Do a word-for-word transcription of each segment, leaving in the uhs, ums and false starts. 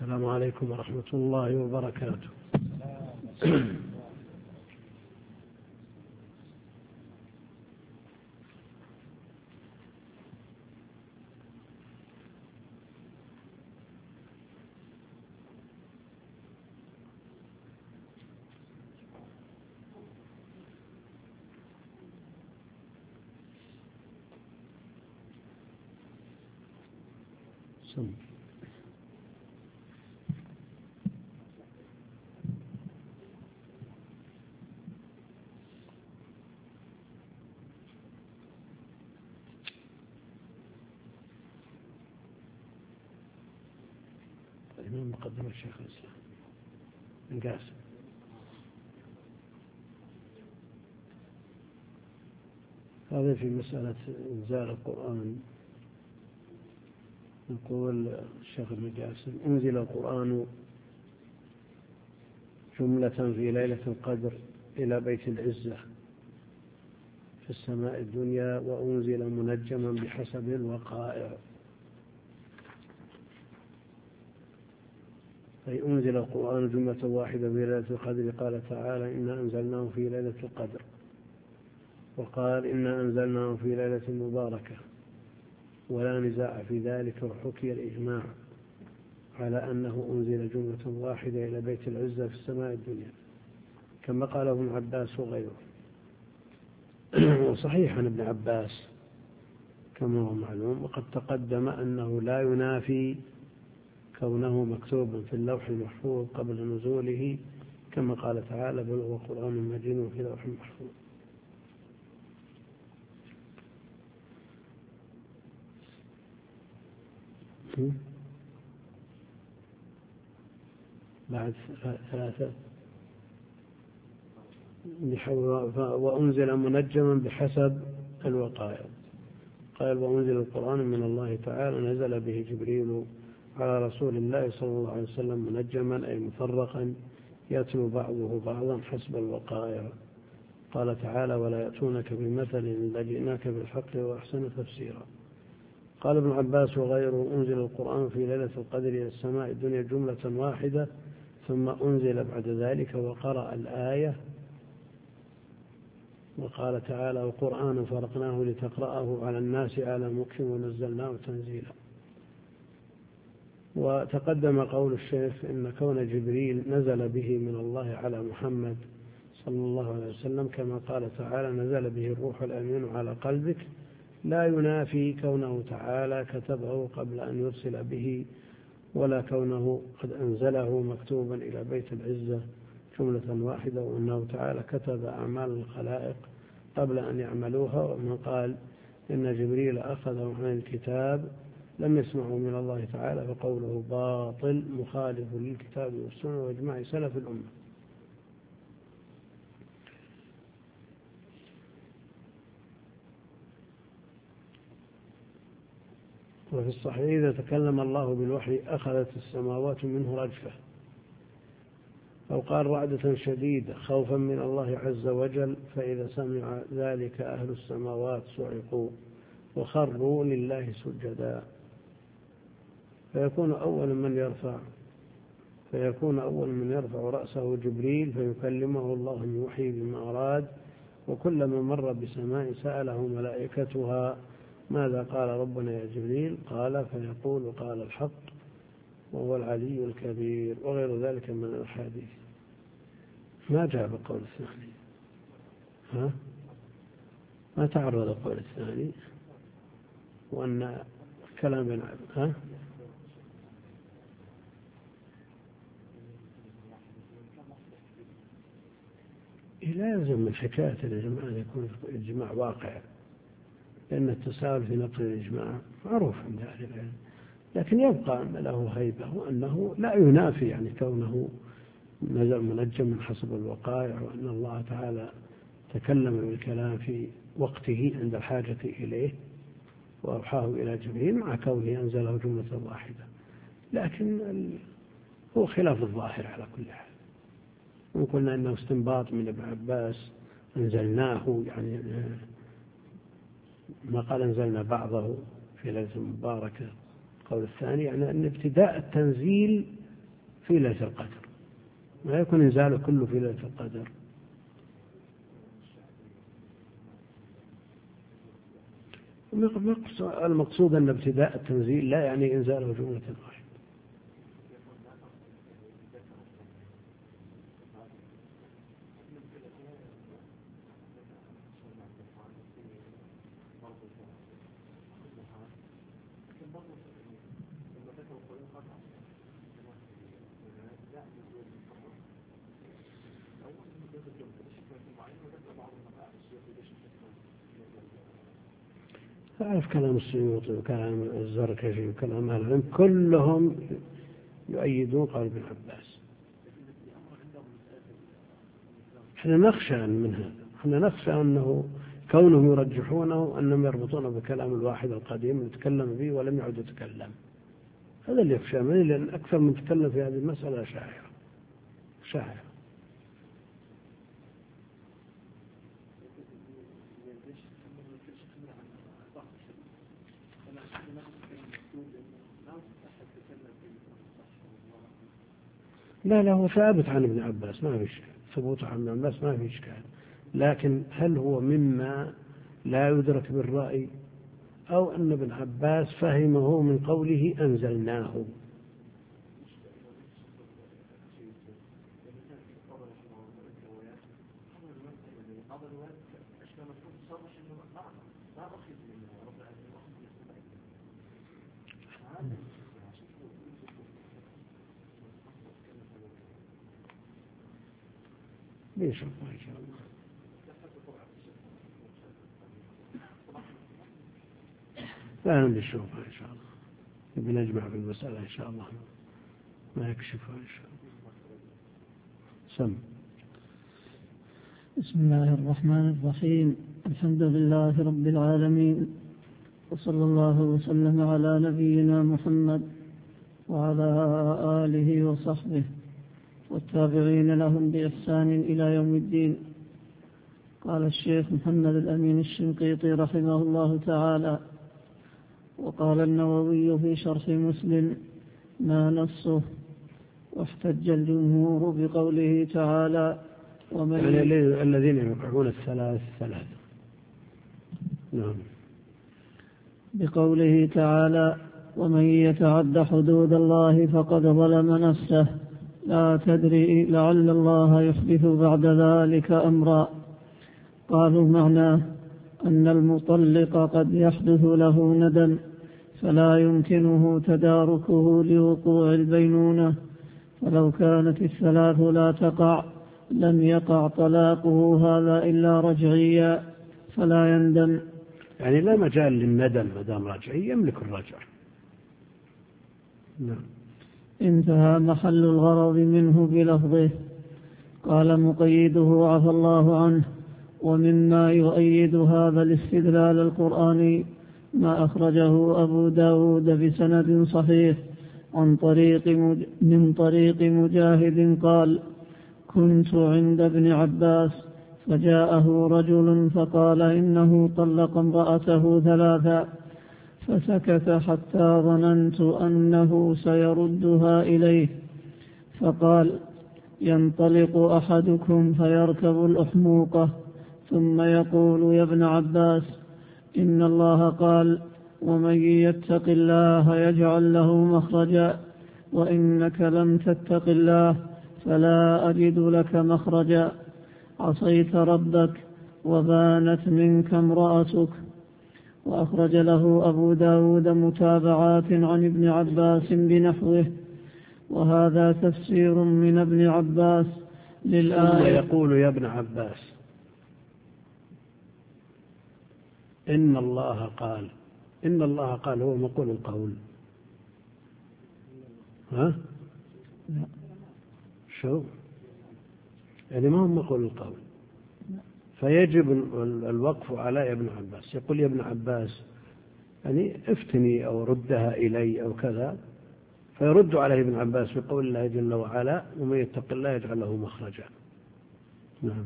السلام عليكم ورحمة الله وبركاته. سم. من مقدمة الشيخ الإسلام بن قاسم. هذا في مسألة إنزال القرآن. يقول الشيخ ابن قاسم: أنزل القرآن جملة في ليلة القدر إلى بيت العزة في السماء الدنيا، وأنزل منجما بحسب الوقائع. أي أنزل القرآن جملة واحدة في ليلة القدر. قال تعالى: إنا أنزلناه في ليلة القدر، وقال: إنا أنزلناه في ليلة مباركة، ولا نزاع في ذلك، وحكي الإجماع على أنه أنزل جملة واحدة إلى بيت العزة في السماء الدنيا، كما قال ابن عباس وغيره. وصحيح عن ابن عباس كما هو معلوم، وقد تقدم أنه لا ينافي كونه مكتوبا في اللوح المحفوظ قبل نزوله، كما قال تعالى: بل هو قرآن مجيد في لوح محفوظ. بعد ثلاثة: وأنزل منجما بحسب الوقائع. قال: وأنزل القرآن من الله تعالى، نزل به جبريل على رسول الله صلى الله عليه وسلم منجما، أي مفرقا يتلو بعضه بعضا حسب الوقائع. قال تعالى: ولا يأتونك بمثل إلا جئناك بالحق وأحسن تفسيرا. قال ابن عباس وغيره: أنزل القرآن في ليلة القدر إلى السماء الدنيا جملة واحدة، ثم أنزل بعد ذلك وقرأ الآية. وقال تعالى: وقرآن فرقناه لتقرأه على الناس على مكث ونزلناه تنزيلا. وتقدم قول الشيخ إن كون جبريل نزل به من الله على محمد صلى الله عليه وسلم، كما قال تعالى: نزل به الروح الأمين على قلبك، لا ينافي كونه تعالى كتبه قبل أن يرسل به، ولا كونه قد أنزله مكتوبا إلى بيت العزة جملة واحدة، وأنه تعالى كتب أعمال الخلائق قبل أن يعملوها. ومن قال إن جبريل أخذه عن الكتاب لم يسمعه من الله تعالى، فقوله باطل مخالف للكتاب والسنة وإجماع سلف الأمة. وفي الصحيح: إذا تكلم الله بالوحي أخذت السماوات منه رجفة، أو قال رعدة شديدة خوفا من الله عز وجل، فإذا سمع ذلك أهل السماوات صعقوا وخروا لله سجدا، فيكون أول من يرفع فيكون أول من يرفع رأسه جبريل، فيكلمه الله من وحي بما أراد. وكلما مر بسماء سأله ملائكتها: ماذا قال ربنا يا جبريل؟ قال: فيقول: قال الحق وهو العلي الكبير، وغير ذلك من الأحاديث. ما جاء بقول الثاني، ها؟ ما تعرض القول الثاني، وأن كلام بن عبد ها؟ لا يلزم من حكاية الإجماع أن يكون الإجماع واقع، لأن التساهل في نقل الإجماع معروف عند أهل العلم، لكن يبقى أن له هيبة، وأنه لا ينافي يعني كونه نزل منجم من حسب الوقائع، وأن الله تعالى تكلم بالكلام في وقته عند الحاجة إليه وأوحاه إلى جبريل، مع كونه أنزله جملة واحدة. لكن هو خلاف الظاهر على كل حال. وقلنا أنه استنباط من ابن عباس أنزلناه، يعني ما قال أنزلنا بعضه في ليلة مباركة. القول الثاني يعني أن ابتداء التنزيل في ليلة القدر، ما يكون إنزاله كله في ليلة القدر. المقصود أن ابتداء التنزيل لا يعني إنزاله جملة واحدة. أعرف كلام السيوطي وكلام الزركشي وكلام أهل العلم كلهم يؤيدون قول ابن عباس. احنا نخشى من هذا، احنا نخشى أنه كونهم يرجحونه أنهم يربطونه بكلام الواحد القديم اللي تكلم به ولم يعد يتكلم. هذا اللي يخشى منه، لأن أكثر من تكلم في هذه المسألة شاعر شاعر. لا لا هو ثابت عن ابن عباس، ما في شيء ثبوت عن ابن عباس ما في إشكال، لكن هل هو مما لا يدرك بالرأي أو أن ابن عباس فهمه من قوله أنزلناه؟ ليش الله إن شاء الله. لا نشوفها إن شاء الله، بنجمع في المسألة إن شاء الله ما يكشفها إن شاء الله. سم. بسم الله الرحمن الرحيم. الحمد لله رب العالمين، وصلى الله وسلم على نبينا محمد وعلى آله وصحبه والتابعين لهم بإحسان إلى يوم الدين. قال الشيخ محمد الأمين الشنقيطي رحمه الله تعالى: وقال النووي في شرح مسلم ما نصه، واحتج الجمهور بقوله تعالى: ومن يعني الذين يقعون الثلاث ثلاثة. نعم. بقوله تعالى: ومن يتعد حدود الله فقد ظلم نفسه لا تدري لعل الله يحدث بعد ذلك أمرا. قالوا معناه أن المطلق قد يحدث له ندم فلا يمكنه تداركه لوقوع البينونة، فلو كانت الثلاث لا تقع لم يقع طلاقه هذا إلا رجعيا فلا يندم. يعني لا مجال للندم ما دام رجعي يملك الرجع. نعم. انتهى محل الغرض منه بلفظه. قال مقيده عفى الله عنه: ومما يؤيد هذا الاستدلال القرآني ما أخرجه أبو داود بسند صحيح عن طريق من طريق مجاهد قال: كنت عند ابن عباس فجاءه رجل فقال إنه طلق امرأته ثلاثا، فسكت حتى ظننت أنه سيردها إليه، فقال: ينطلق أحدكم فيركب الأحموقة ثم يقول: يا ابن عباس إن الله قال: ومن يتق الله يجعل له مخرجا، وإنك لم تتق الله فلا أجد لك مخرجا، عصيت ربك وبانت منك امرأتك. وأخرج له أبو داود متابعات عن ابن عباس بنحوه. وهذا تفسير من ابن عباس للآية. يقول: يا ابن عباس إن الله قال. إن الله قال هو مقول القول. ها؟ لا. شو؟ يعني ما هو مقول القول، فيجب الوقف على يا ابن عباس. يقول: يا ابن عباس يعني افتني أو ردها إلي أو كذا، فيرد عليه ابن عباس بقول الله جل وعلا: ومن يتق الله يجعل له مخرجا. نعم.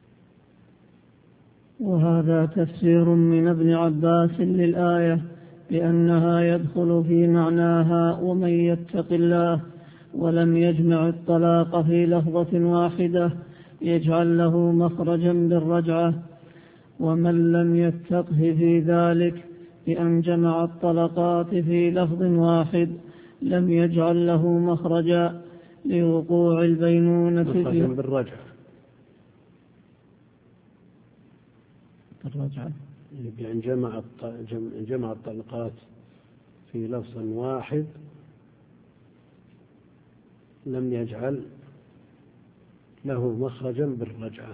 وهذا تفسير من ابن عباس للآية: لأنها يدخل في معناها ومن يتق الله ولم يجمع الطلاق في لفظة واحدة يجعل له مخرجا بالرجعة، ومن لم يتقه في ذلك بأن جمع الطلقات في لفظ واحد لم يجعل له مخرجا لوقوع البينونة مخرجا بالرجعة بالرجعة بأن جمع جمع الطلقات في لفظ واحد لم يجعل له مخرجا بالرجعة.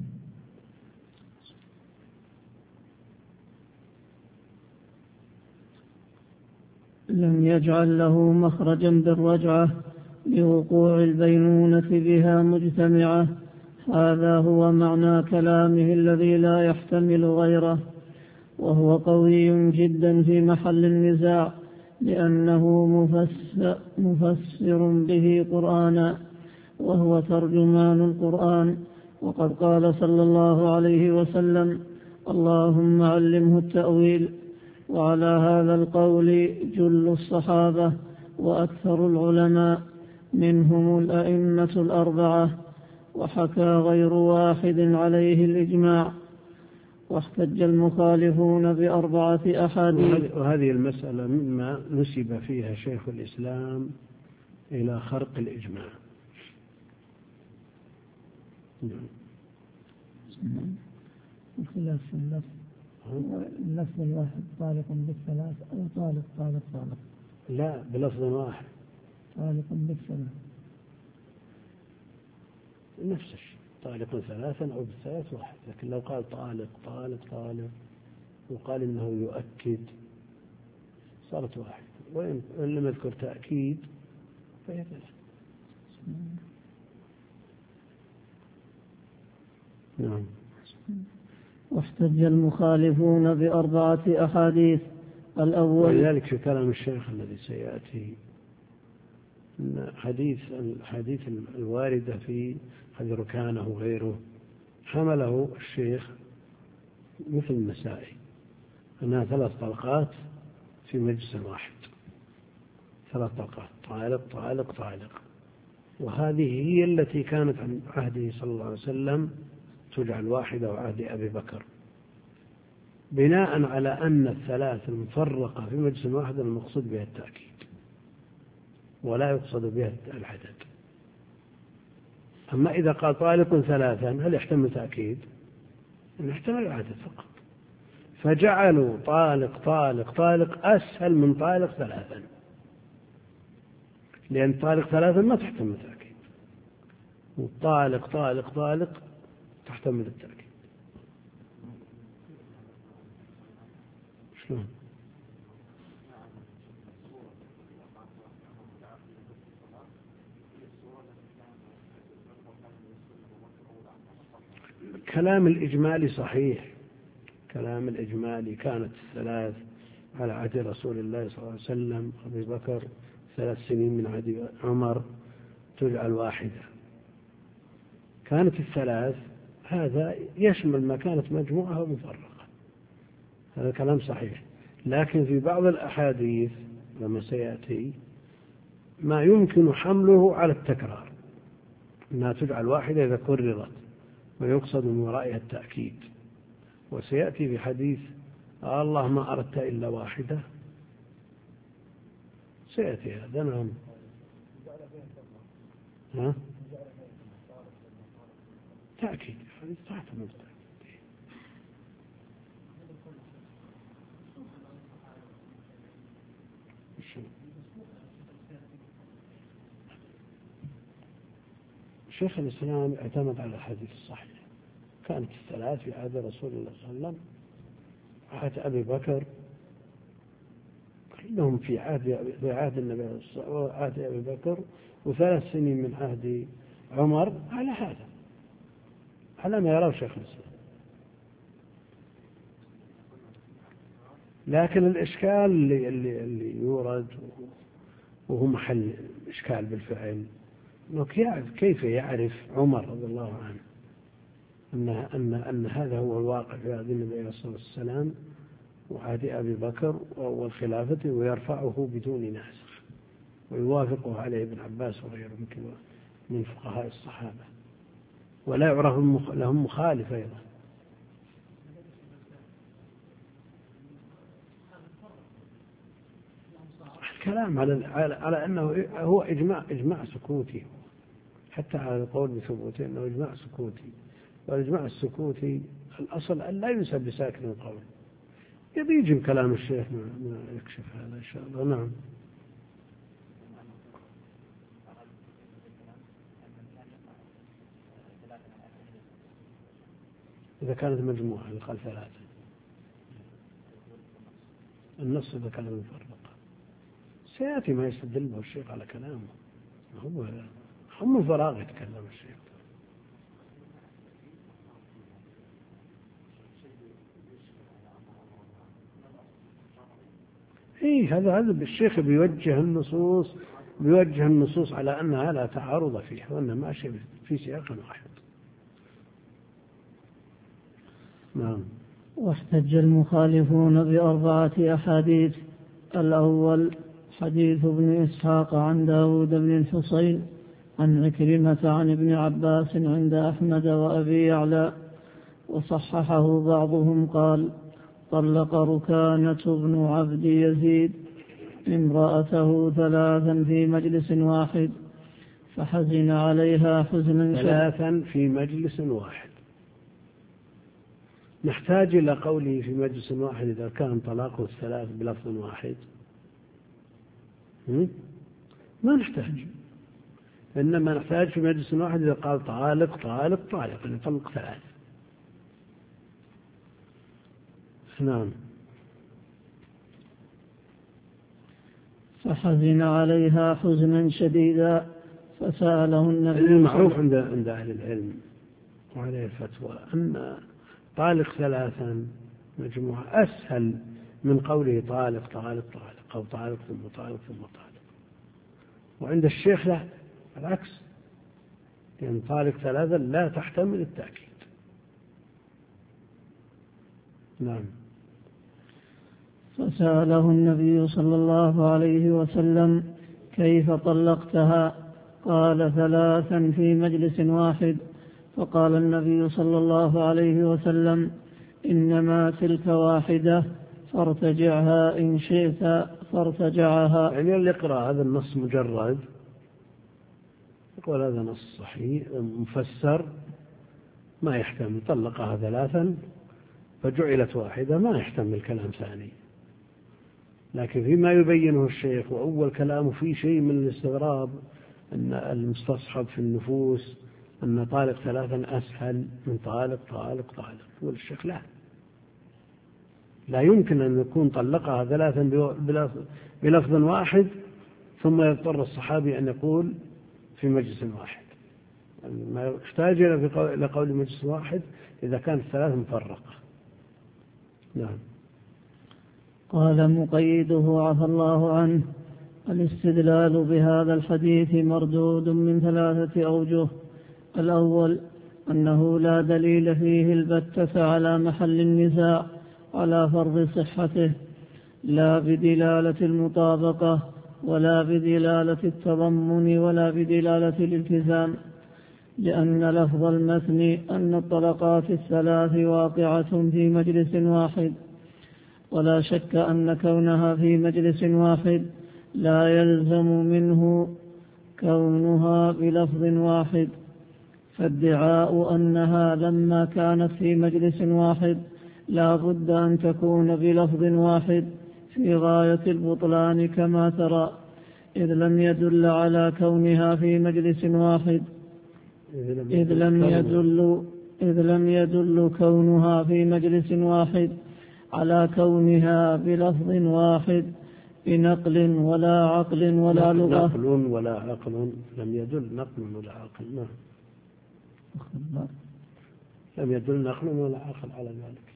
لم يجعل له مخرجا بالرجعة لوقوع البينونة بها مجتمعة. هذا هو معنى كلامه الذي لا يحتمل غيره، وهو قوي جدا في محل النزاع، لأنه مفسر, مفسر به قرآنا، وهو ترجمان القرآن. وقد قال صلى الله عليه وسلم: اللهم علمه التأويل. وعلى هذا القول جل الصحابة وأكثر العلماء، منهم الأئمة الأربعة، وحكى غير واحد عليه الإجماع، واحتج المخالفون بأربعة أحاديث. وهذه المسألة مما نسب فيها شيخ الإسلام إلى خرق الإجماع. الخلاف في اللفظ، اللفظ الواحد طالق بالثلاث أو طالق طالق طالق؟ لا، بلفظ واحد طالق بالثلاث نفس الشيء، طالق ثلاثا أو بالثلاث واحد. لكن لو قال طالق طالق طالق وقال إنه يؤكد صارت واحد، وإن لم يذكر تأكيد فهي ثلاث. نعم. واحتج المخالفون بأربعة أحاديث. الأول، ولذلك في كلام الشيخ الذي سيأتي أن حديث الحديث الواردة في حديث ركانه وغيره حمله الشيخ مثل النسائي أنها ثلاث طلقات في مجلس واحد، ثلاث طلقات، طالق طالق طالق. وهذه هي التي كانت عن عهده صلى الله عليه وسلم تجعل واحدة، وعهد أبي بكر، بناء على أن الثلاث المفرقة في مجلس واحد المقصود بها التأكيد ولا يقصد بها العدد. أما إذا قال طالق ثلاثا هل يحتمل تأكيد؟ يحتمل العدد فقط، فجعلوا طالق طالق طالق أسهل من طالق ثلاثا، لأن طالق ثلاثا ما تحتمل تأكيد، وطالق طالق طالق تحتمل التأكيد. شلون؟ كلام الإجمالي صحيح، كلام الإجمالي كانت الثلاث على عهد رسول الله صلى الله عليه وسلم أبي بكر، ثلاث سنين من عهد عمر تجعل واحدة. كانت الثلاث هذا يشمل ما كانت مجموعة ومفرقة، هذا كلام صحيح. لكن في بعض الأحاديث لما سيأتي ما يمكن حمله على التكرار، أنها تجعل واحدة إذا كررت ويقصد من ورائها التأكيد. وسيأتي في حديث الله ما أردت إلا واحدة، سيأتي هذا. نعم. ها؟ تأكيد، حديث تحتمل التأكيد. شيخ الإسلام اعتمد على الحديث الصحيح. كانت الثلاث في عهد رسول الله صلى الله عليه وسلم، عهد أبي بكر، كلهم في عهد في عهد النبي عهد أبي بكر، وثلاث سنين من عهد عمر، على هذا على ما يراه شيخ الإسلام. لكن الإشكال اللي, اللي, اللي يورد وهو محل إشكال بالفعل، كيف يعرف عمر رضي الله عنه أن, أن, أن هذا هو الواقع في هذه النبي عليه الصلاة والسلام، وعهد أبي بكر والخلافة ويرفعه بدون ناسخ، ويوافقه عليه ابن عباس وغيره من فقهاء الصحابة، ولا يعرف لهم مخالف أيضا. الكلام على على أنه هو إجماع إجماع سكوتي، حتى على القول بثبوته أنه إجماع سكوتي، والإجماع السكوتي الأصل أن لا ينسب بساكن القول. يبي يجي كلام الشيخ ما يكشف هذا إن شاء الله. نعم. إذا كانت مجموعة يقال ثلاثة، النص إذا كان مفرقة سيأتي ما يستدل به الشيخ على كلامه، هو هم الفراغ يتكلم الشيخ. إيه هذا هذا الشيخ بيوجه النصوص بيوجه النصوص على أنها لا تعارض فيها، وأنها ماشية في سياق واحد. نعم. واحتج المخالفون بأربعة أحاديث. الأول حديث ابن إسحاق عن داود بن الحصين عن عكرمة عن ابن عباس عند أحمد وأبي يعلى، وصححه بعضهم قال: طلق ركانة بن عبد يزيد امرأته ثلاثا في مجلس واحد فحزن عليها حزنا ثلاثا في مجلس واحد. نحتاج إلى قوله في مجلس واحد إذا كان طلاقه الثلاث بلفظ واحد؟ ما نحتاج، إنما نحتاج في مجلس واحد إذا قال طالق طالق طالق يطلق ثلاث. نعم. فحزن عليها حزنا شديدا فسأله النبي. المعروف عند عند أهل العلم وعليه الفتوى أن طالق ثلاثا مجموعة أسهل من قوله طالق طالق طالق أو طالق ثم طالق ثم طالق. وعند الشيخ لا، العكس، يعني طالق ثلاثا لا تحتمل التأكيد. نعم. فسأله النبي صلى الله عليه وسلم: كيف طلقتها؟ قال: ثلاثا في مجلس واحد. فقال النبي صلى الله عليه وسلم: إنما تلك واحدة فارتجعها إن شئت فارتجعها. يعني اللي يقرأ هذا النص مجرد يقول هذا نص صحيح مفسر ما يحتمل، طلقها ثلاثا فجعلت واحدة، ما يحتمل كلام ثاني. لكن فيما يبينه الشيخ وأول كلامه فيه شيء من الاستغراب، أن المستصحب في النفوس أن طالق ثلاثا أسهل من طالق طالق طالق. يقول الشيخ لا، لا يمكن أن يكون طلقها ثلاثا بلفظ واحد ثم يضطر الصحابي أن يقول في مجلس واحد. ما يحتاج إلى قول مجلس واحد إذا كانت ثلاث مفرقة. نعم. قال مقيده عفى الله عنه: الاستدلال بهذا الحديث مردود من ثلاثة أوجه. الأول أنه لا دليل فيه البتة على محل النزاع على فرض صحته، لا بدلالة المطابقة ولا بدلالة التضمن ولا بدلالة الالتزام، لأن لفظ المثن أن الطلقات الثلاث واقعة في مجلس واحد، ولا شك أن كونها في مجلس واحد لا يلزم منه كونها بلفظ واحد. فادعاء أنها لما كانت في مجلس واحد لا بد أن تكون بلفظ واحد في غاية البطلان كما ترى، إذ لم يدل على كونها في مجلس واحد إذ لم يدل إذ لم يدل كونها في مجلس واحد على كونها بلفظ واحد بنقل ولا عقل ولا لغة. نقل ولا عقل لم يدل نقل ولا عقل. نعم. لم يدل نقل ولا عقل على ذلك.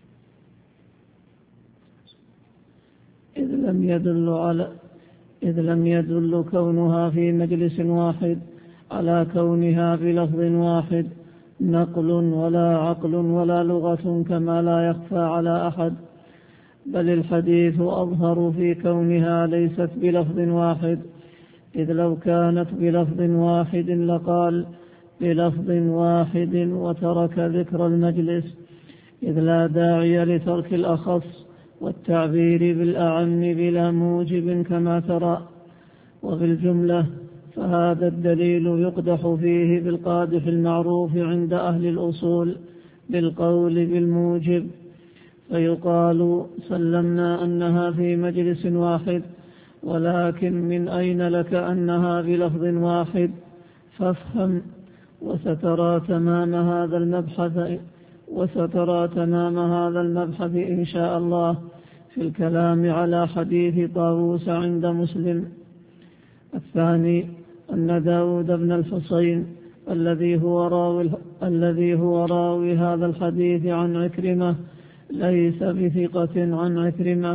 إذ لم يدل على إذ لم يدل كونها في مجلس واحد على كونها بلفظ واحد نقل ولا عقل ولا لغة، كما لا يخفى على أحد بل الحديث أظهر في كونها ليست بلفظ واحد، إذ لو كانت بلفظ واحد لقال بلفظ واحد وترك ذكر المجلس، إذ لا داعي لترك الأخص والتعبير بالأعم بلا موجب كما ترى. وبالجملة فهذا الدليل يقدح فيه بالقادح المعروف عند أهل الأصول بالقول بالموجب، فيقال سلمنا أنها في مجلس واحد، ولكن من أين لك أنها بلفظ واحد؟ فافهم. وسترى تمام هذا المبحث وسترى تمام هذا المبحث إن شاء الله في الكلام على حديث طاووس عند مسلم. الثاني أن داود بن الحصين الذي هو راوي الذي هو راوي هذا الحديث عن عكرمة ليس بثقة عن عكرمة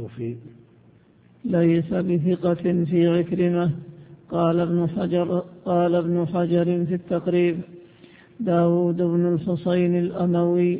ليس بثقة في عكرمة. قال ابن حجر قال ابن حجر في التقريب: داود بن الحصين الأموي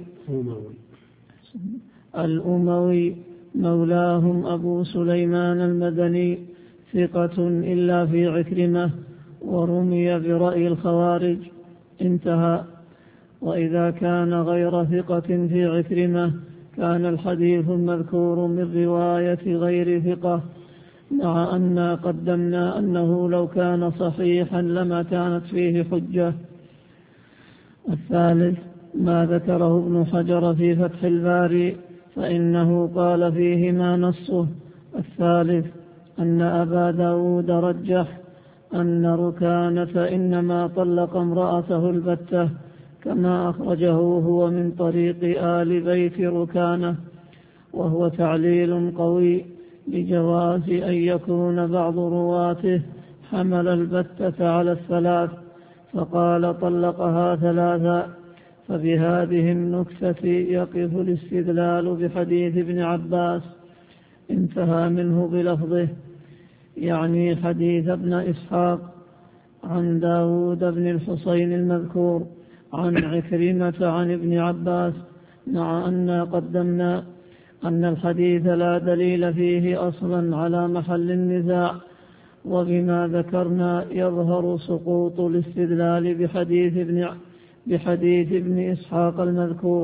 الأموي مولاهم أبو سليمان المدني ثقة إلا في عكرمة، ورمي برأي الخوارج. انتهى. وإذا كان غير ثقة في عكرمة كان الحديث المذكور من رواية غير ثقة، مع أن قدمنا أنه لو كان صحيحا لما كانت فيه حجة. الثالث ما ذكره ابن حجر في فتح الباري، فإنه قال فيه ما نصه. الثالث أن أبا داود رجح أن ركانة إنما طلق امرأته البتة، كما أخرجه هو من طريق آل بيت ركانة، وهو تعليل قوي لجواز أن يكون بعض رواته حمل البتة على الثلاث فقال طلقها ثلاثا. فبهذه النكتة يقف الاستدلال بحديث ابن عباس. انتهى منه بلفظه، يعني حديث ابن إسحاق عن داود بن الحصين المذكور عن عكرمة عن ابن عباس، مع أن قدمنا أن الحديث لا دليل فيه أصلا على محل النزاع. وبما ذكرنا يظهر سقوط الاستدلال بحديث ابن بحديث ابن إسحاق المذكور.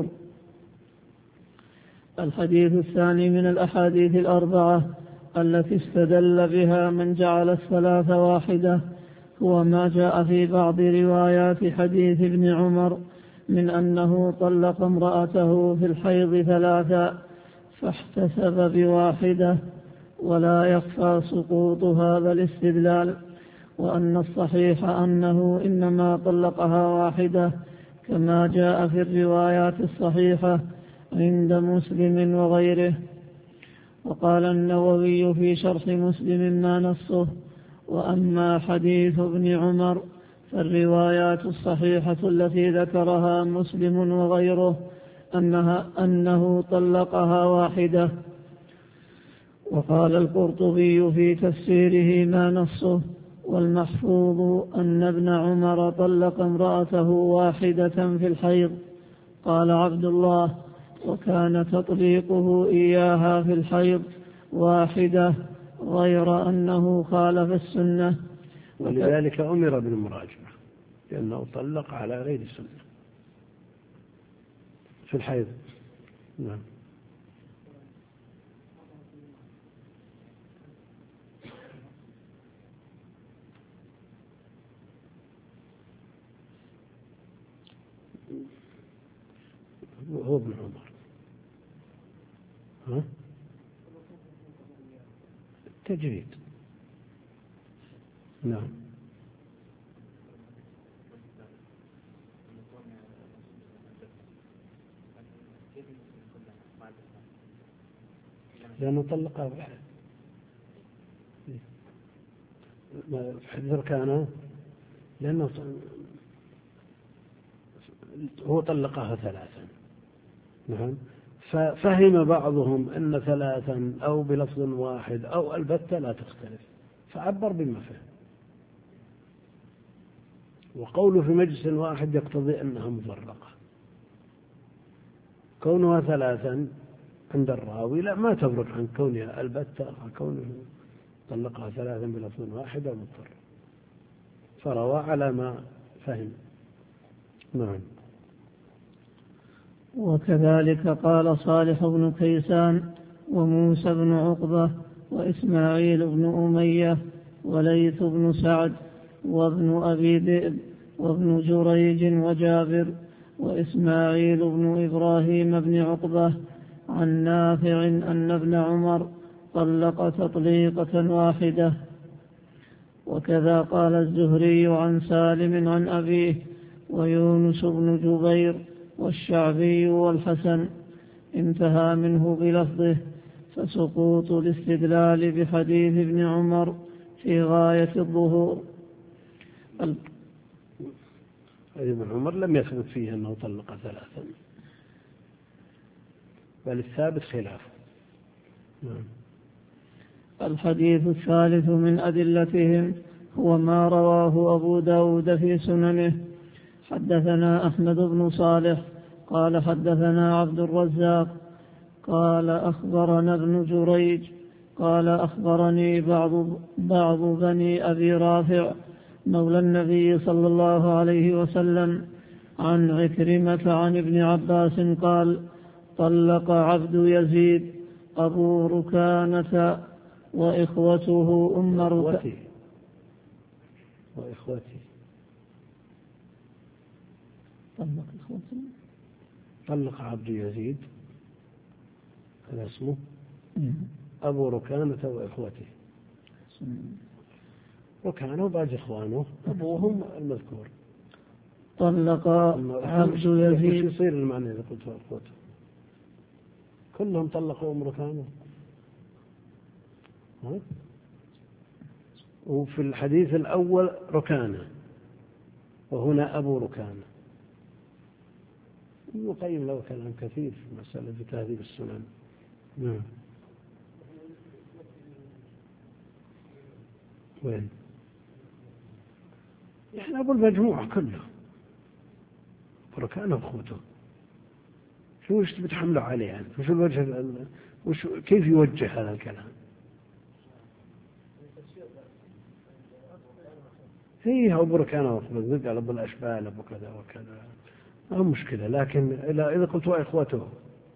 الحديث الثاني من الأحاديث الأربعة التي استدل بها من جعل الثلاث واحدة هو ما جاء في بعض روايات حديث ابن عمر من أنه طلق امرأته في الحيض ثلاثا فاحتسب بواحدة، ولا يخفى سقوط هذا الاستدلال، وأن الصحيح أنه إنما طلقها واحدة كما جاء في الروايات الصحيحة عند مسلم وغيره. وقال النووي في شرح مسلم ما نصه: وأما حديث ابن عمر فالروايات الصحيحة التي ذكرها مسلم وغيره أنها أنه طلقها واحدة. وقال القرطبي في تفسيره ما نصه: والمحفوظ أن ابن عمر طلق امرأته واحدة في الحيض. قال عبد الله: وكان تطليقه إياها في الحيض واحدة، غير أنه خالف السنة، ولذلك أمر بالمراجعة لأنه طلق على غير السنة في الحيض. نعم. هو ابن عمر. ها؟ تجريد. نعم. لأنه طلقها في حديث ركانة، لأنه هو طلقها ثلاثا. نعم. ففهم بعضهم أن ثلاثا أو بلفظ واحد أو البتة لا تختلف، فعبر بما فهم. وقوله في مجلس واحد يقتضي أنها مفرقة، كونها ثلاثا عند الراوي لا ما تفرق عن كونها البتة عن كونه طلقها ثلاثا بلفظ واحد أو مضطر، فروى على ما فهم. نعم. وكذلك قال صالح بن كيسان وموسى بن عقبة وإسماعيل بن أمية وليث بن سعد وابن أبي ذئب وابن جريج وجابر وإسماعيل بن إبراهيم بن عقبة عن نافع أن ابن عمر طلق تطليقة واحدة. وكذا قال الزهري عن سالم عن أبيه ويونس بن جبير والشعبي والحسن، انتهى منه بلفظه، فسقوط الاستدلال بحديث ابن عمر في غاية الظهور. ابن عمر لم يثبت فيه أنه طلق ثلاثا، بل الثابت خلافه. نعم. الحديث الثالث من أدلتهم هو ما رواه أبو داود في سننه. حدثنا أحمد بن صالح قال حدثنا عبد الرزاق قال أخبرنا ابن جريج قال أخبرني بعض, بعض بني أبي رافع مولى النبي صلى الله عليه وسلم عن عكرمة عن ابن عباس قال طلق عبد يزيد أبو ركانة وإخوته أم ركانة وإخوته طلق إخوته طلق عبد يزيد هذا اسمه أبو ركانة وإخوته. ركانة وباقي إخوانه أبوهم المذكور. طلق عبد يزيد وش يصير المعنى إذا قلت أخوته؟ كلهم طلقوا أم ركانة. وفي الحديث الأول ركانة وهنا أبو ركانة. ابن القيم له كلام كثير في مسألة تهذيب السنن. نعم. وين؟ يعني أبو المجموعة كله ركانة أخوته. شو وش بتحمله عليه يعني؟ وش الوجه وش كيف يوجه هذا الكلام؟ هي أبو ركانة وأخوته قال أبو الأشبال أبو كذا وكذا ما هو مشكلة، لكن إذا قلت وإخوته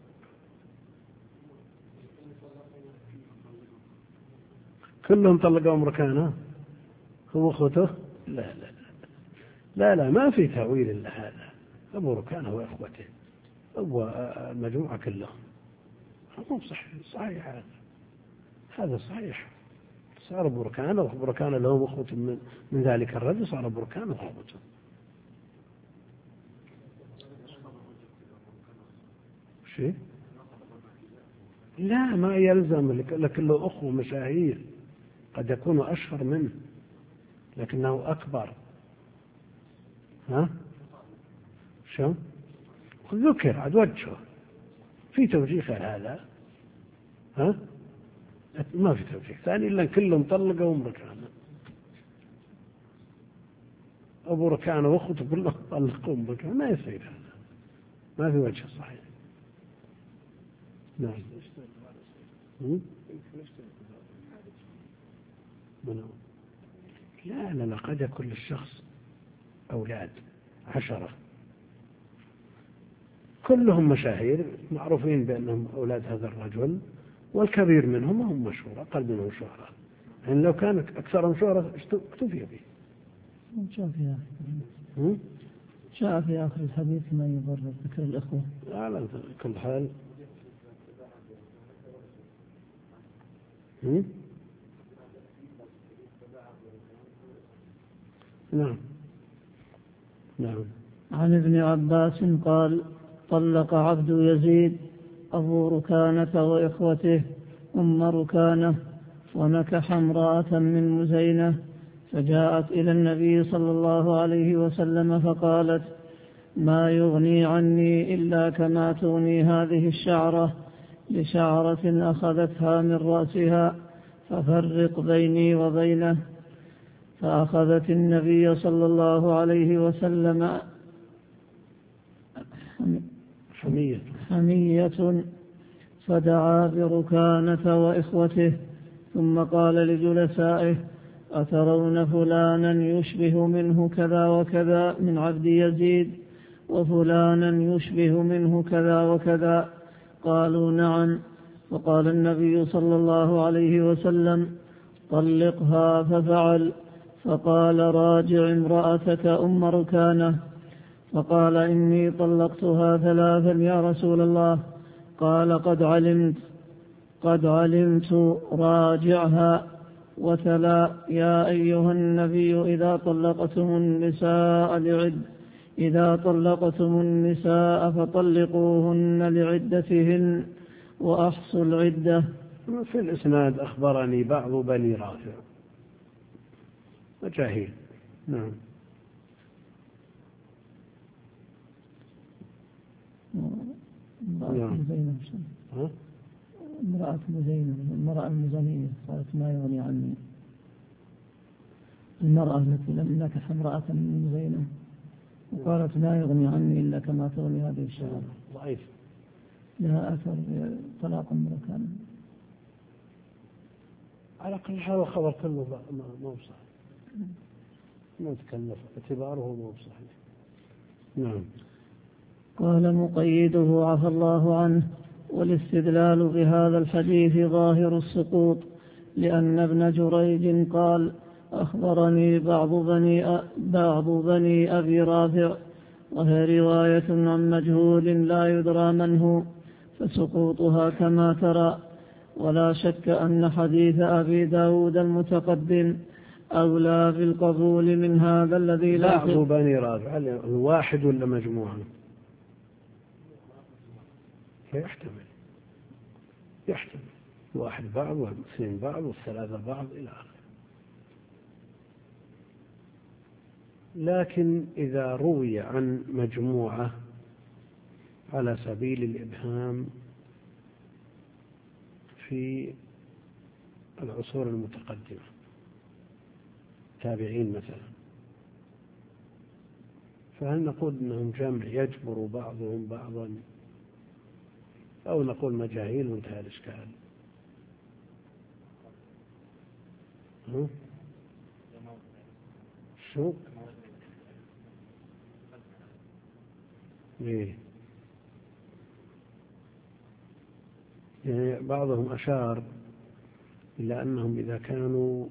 كلهم طلقوا أم ركانة هو أخوته؟ لا لا لا لا ما في تأويل إلا هذا. أبو ركانة وإخوته هو المجموعة كلهم. مو صحيح صحيح هذا هذا صحيح. صار أبو ركانة وأبو ركانة لهم أخوة من, من ذلك الرجل صار أبو ركانة وأخوته. شيء لا ما يلزم لكن له أخوة مشاهير قد يكون أشهر منه لكنه أكبر. ها شو ذكر عد وجهه في توجيه هذا. ها ما في توجيه ثاني إلا كلهم طلقوا أم ركانة. أبو ركانة وأخوته كلهم طلقوا أم ركانة ما يصير هذا ما في وجه صحيح. نعم. لا لا لا قد يكون للشخص أولاد عشرة كلهم مشاهير معروفين بأنهم أولاد هذا الرجل والكبير منهم هم مشهور أقل منهم شهرة. يعني لو كان أكثرهم شهرة اكتفي به. شاء في آخر شاء في آخر الحديث ما يبرر ذكر الأخوة. على كل حال نعم نعم. عن ابن عباس قال طلق عبد يزيد أبو ركانة وإخوته أم ركانة ونكح امرأة من مزينة فجاءت إلى النبي صلى الله عليه وسلم فقالت ما يغني عني إلا كما تغني هذه الشعرة لشعرة أخذتها من رأسها ففرق بيني وبينه. فأخذت النبي صلى الله عليه وسلم حمية حمية فدعا بركانة وإخوته، ثم قال لجلسائه: أترون فلانا يشبه منه كذا وكذا من عبد يزيد، وفلانا يشبه منه كذا وكذا؟ قالوا: نعم. فقال النبي صلى الله عليه وسلم: طلقها. ففعل. فقال: راجع امرأتك أم ركانة. فقال: إني طلقتها ثلاثا يا رسول الله. قال: قد علمت قد علمت راجعها. وتلا: يا أيها النبي إذا طلقتم النساء لعد إذا طلقتم النساء فطلقوهن لعدتهن وأحصوا العدة. في الإسناد: أخبرني بعض بني رافع مجاهيل. نعم. امرأة مزينة امرأة مزينة المرأة المزنية قالت: ما يغني عني. المرأة التي لم نكح امرأة مزينة وقالت: لا يغني عني إلا كما تغني هذه الشهادة. ضعيف. لها أثر طلاق امرأة. على كل حال الخبر كله ما هو صحيح، ما تكلف اعتباره ما هو صحيح. نعم. قال مقيده عفى الله عنه: والاستدلال بهذا الحديث ظاهر السقوط، لأن ابن جريج قال: أخبرني بعض بني, بعض بني أبي رافع، وهي رواية عن مجهول لا يدرى من هو، فسقوطها كما ترى. ولا شك أن حديث أبي داود المتقدم أولى بالقبول من هذا الذي لا. بعض بني رافع الواحد ولا مجموعة؟ يحتمل يحتمل الواحد بعض والاثنين بعض والثلاثة بعض إلى آخره. لكن إذا روي عن مجموعة على سبيل الإبهام في العصور المتقدمة، تابعين مثلا، فهل نقول أنهم جمع يجبر بعضهم بعضا، أو نقول مجاهيل وانتهى الإشكال؟ شو؟ إيه؟ يعني بعضهم أشار إلى أنهم إذا كانوا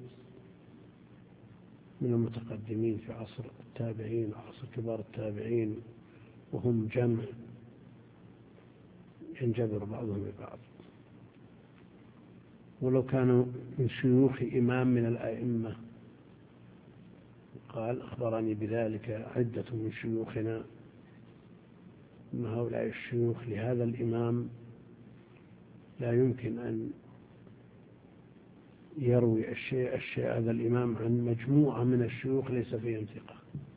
من المتقدمين في عصر التابعين وعصر كبار التابعين وهم جمع ينجبر بعضهم ببعض، ولو كانوا من شيوخ إمام من الأئمة قال: أخبرني بذلك عدة من شيوخنا، أن هؤلاء الشيوخ لهذا الإمام لا يمكن أن يروي الشيء الشيء هذا الإمام عن مجموعة من الشيوخ ليس فيهم ثقة،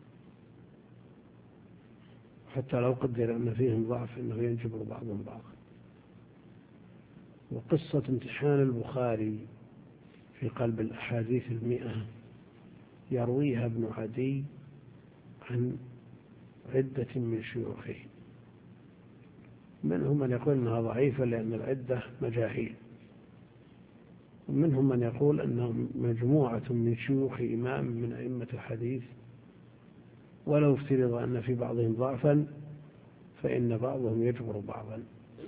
حتى لو قدر أن فيهم ضعف إنه ينجبر بعضهم بعضا. وقصة امتحان البخاري في قلب الأحاديث المئة يرويها ابن عدي عن عدة من شيوخه، منهم من يقول أنها ضعيفة لأن العدة مجاهيل، ومنهم من يقول أنهم مجموعة من شيوخ إمام من أئمة الحديث، ولو افترض أن في بعضهم ضعفا فإن بعضهم يجبر بعضا.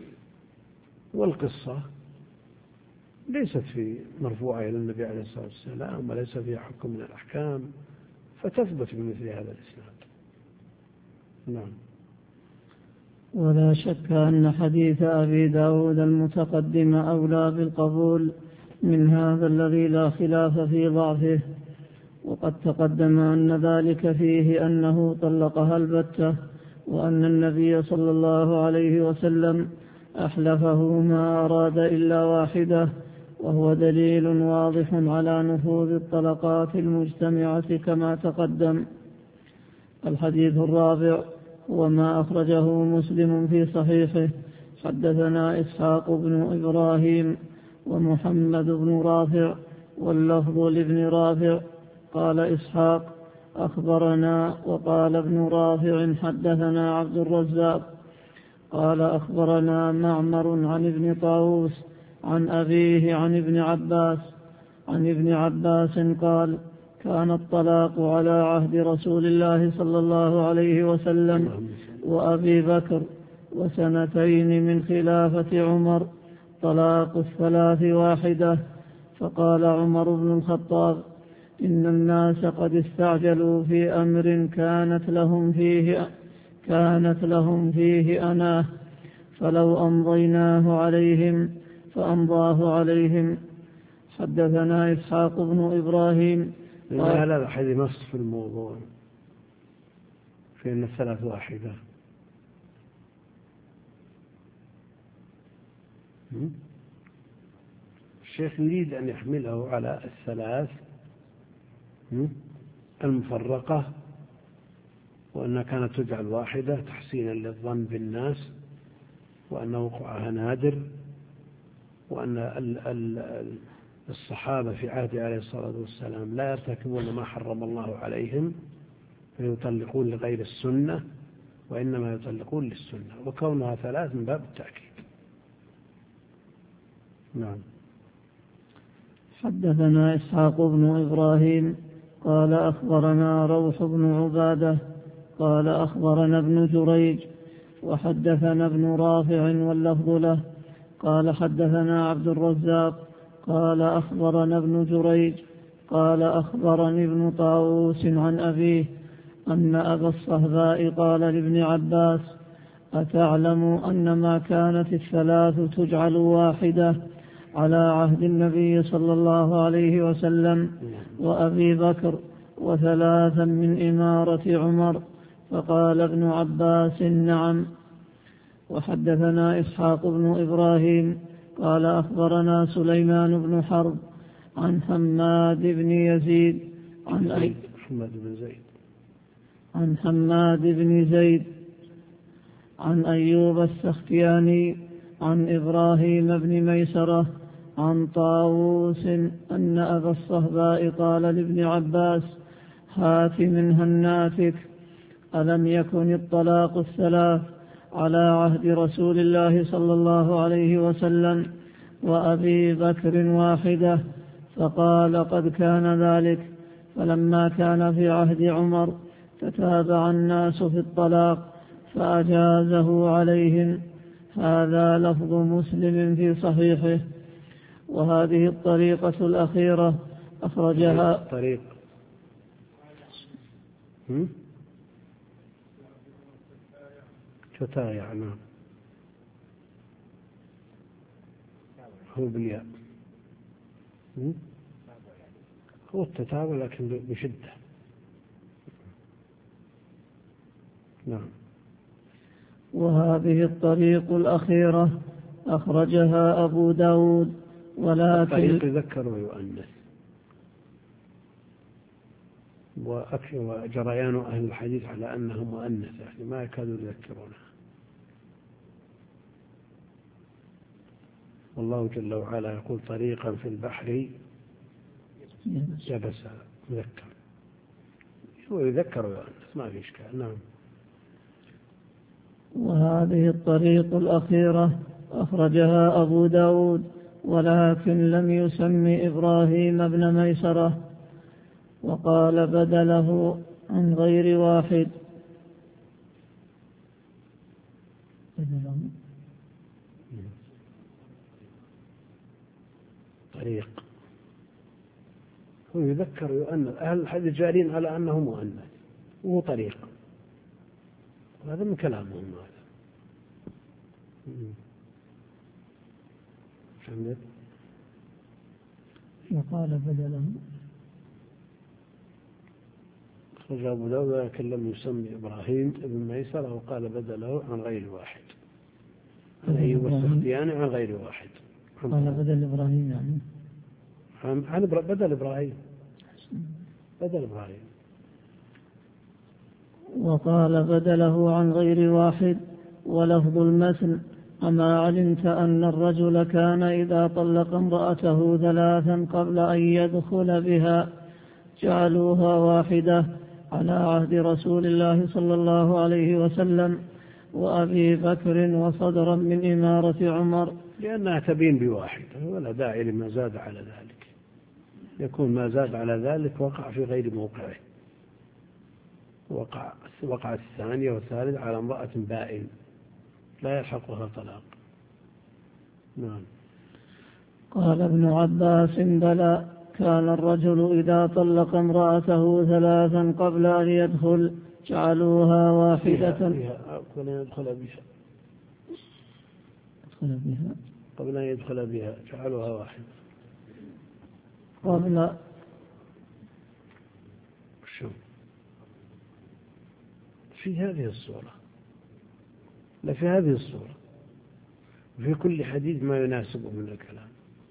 والقصة ليست في مرفوعة إلى النبي عليه الصلاة والسلام وليس فيها حكم من الأحكام، فتثبت بمثل هذا الإسناد. نعم. ولا شك أن حديث أبي داود المتقدم أولى بالقبول من هذا الذي لا خلاف في ضعفه، وقد تقدم أن ذلك فيه أنه طلقها البتة، وأن النبي صلى الله عليه وسلم أحلفه ما أراد إلا واحدة، وهو دليل واضح على نفوذ الطلقات المجتمعة كما تقدم. الحديث الرابع وما أخرجه مسلم في صحيحه: حدثنا إسحاق بن إبراهيم ومحمد بن رافع، واللفظ لابن رافع. قال إسحاق: أخبرنا، وقال ابن رافع: حدثنا عبد الرزاق. قال أخبرنا معمر عن ابن طاووس عن أبيه عن ابن عباس عن ابن عباس قال كان الطلاق على عهد رسول الله صلى الله عليه وسلم وأبي بكر وسنتين من خلافة عمر طلاق الثلاث واحدة. فقال عمر بن الخطاب إن الناس قد استعجلوا في أمر كانت لهم فيه كانت لهم فيه أناه فلو أمضيناه عليهم فأمضاه عليهم. حدثنا إسحاق بن إبراهيم. لا لا هذه نص في الموضوع في أن الثلاث واحدة. الشيخ يريد أن يحمله على الثلاث المفرقة وأنها كانت تجعل واحدة تحسينا للظن بالناس وأن وقوعها نادر وأن الصحابة في عهد عليه الصلاة والسلام لا يرتكبون ما حرم الله عليهم فيطلقون لغير السنة وإنما يطلقون للسنة وكونها ثلاث من باب التأكيد. نعم. حدثنا إسحاق بن إبراهيم قال أخبرنا روح بن عبادة قال أخبرنا ابن جريج وحدثنا ابن رافع واللفظ له قال حدثنا عبد الرزاق قال أخبرنا ابن جريج قال أخبرني ابن طاووس عن أبيه أن أبا الصهباء قال لابن عباس أتعلم أن ما كانت الثلاث تجعل واحدة على عهد النبي صلى الله عليه وسلم وأبي بكر وثلاثا من إمارة عمر؟ فقال ابن عباس نعم. وحدثنا إسحاق بن إبراهيم قال أخبرنا سليمان بن حرب عن حماد بن يزيد عن أي حماد بن زيد عن حماد بن زيد عن أيوب السختياني عن إبراهيم بن ميسرة عن طاووس أن أبا الصهباء قال لابن عباس هات من هناتك ألم يكن الطلاق الثلاث على عهد رسول الله صلى الله عليه وسلم وأبي بكر واحدة؟ فقال قد كان ذلك. فلما كان في عهد عمر تتابع الناس في الطلاق فأجازه عليهم. هذا لفظ مسلم في صحيحه. وهذه الطريقة الأخيرة أخرجها طريق تتابع نعم هو بالياء هو التتابع لكن بشدة. نعم. وهذه الطريق الأخيرة أخرجها أبو داود ولكن الطريق يذكر ويؤنث وجريان أهل الحديث على أنه مؤنث يعني ما يكادوا يذكرونها. والله جل وعلا يقول طريقا في البحر يبسا مذكر هو يذكر ويؤنث ما في إشكال. نعم. وهذه الطريق الأخيرة أخرجها أبو داود ولكن لم يسمي إبراهيم بن ميسرة وقال بدله عن غير واحد. طريق هو يذكر ويؤنث أهل الحديث جارين على أنه مؤنث وهو طريق هذا من كلامهم هذا. فهمت؟ وقال بدله أخرج أبو داود لكن لم يسمي إبراهيم ابن ميسرة وقال بدله عن غير واحد عن أيوب السختياني عن غير واحد. قال بدل إبراهيم يعني عن, عن بدل إبراهيم بدل إبراهيم وقال بدله عن غير واحد. ولفظ المثل أما علمت أن الرجل كان إذا طلق امرأته ثلاثا قبل أن يدخل بها جعلوها واحدة على عهد رسول الله صلى الله عليه وسلم وأبي بكر وصدرا من إمارة عمر. لأنها تبين بواحدة ولا داعي لما زاد على ذلك، يكون ما زاد على ذلك وقع في غير موقعه، وقع وقعت الثانية والثالث على امرأة بائن لا يلحقها طلاق. نعم. قال ابن عباس بلى، كان الرجل إذا طلق امرأته ثلاثا قبل أن يدخل جعلوها واحدة قبل أن يدخل بها يدخل بها قبل أن يدخل بها جعلوها واحدة قبل شو في هذه الصورة، لا في هذه الصورة، في كل حديث ما يناسبه من الكلام.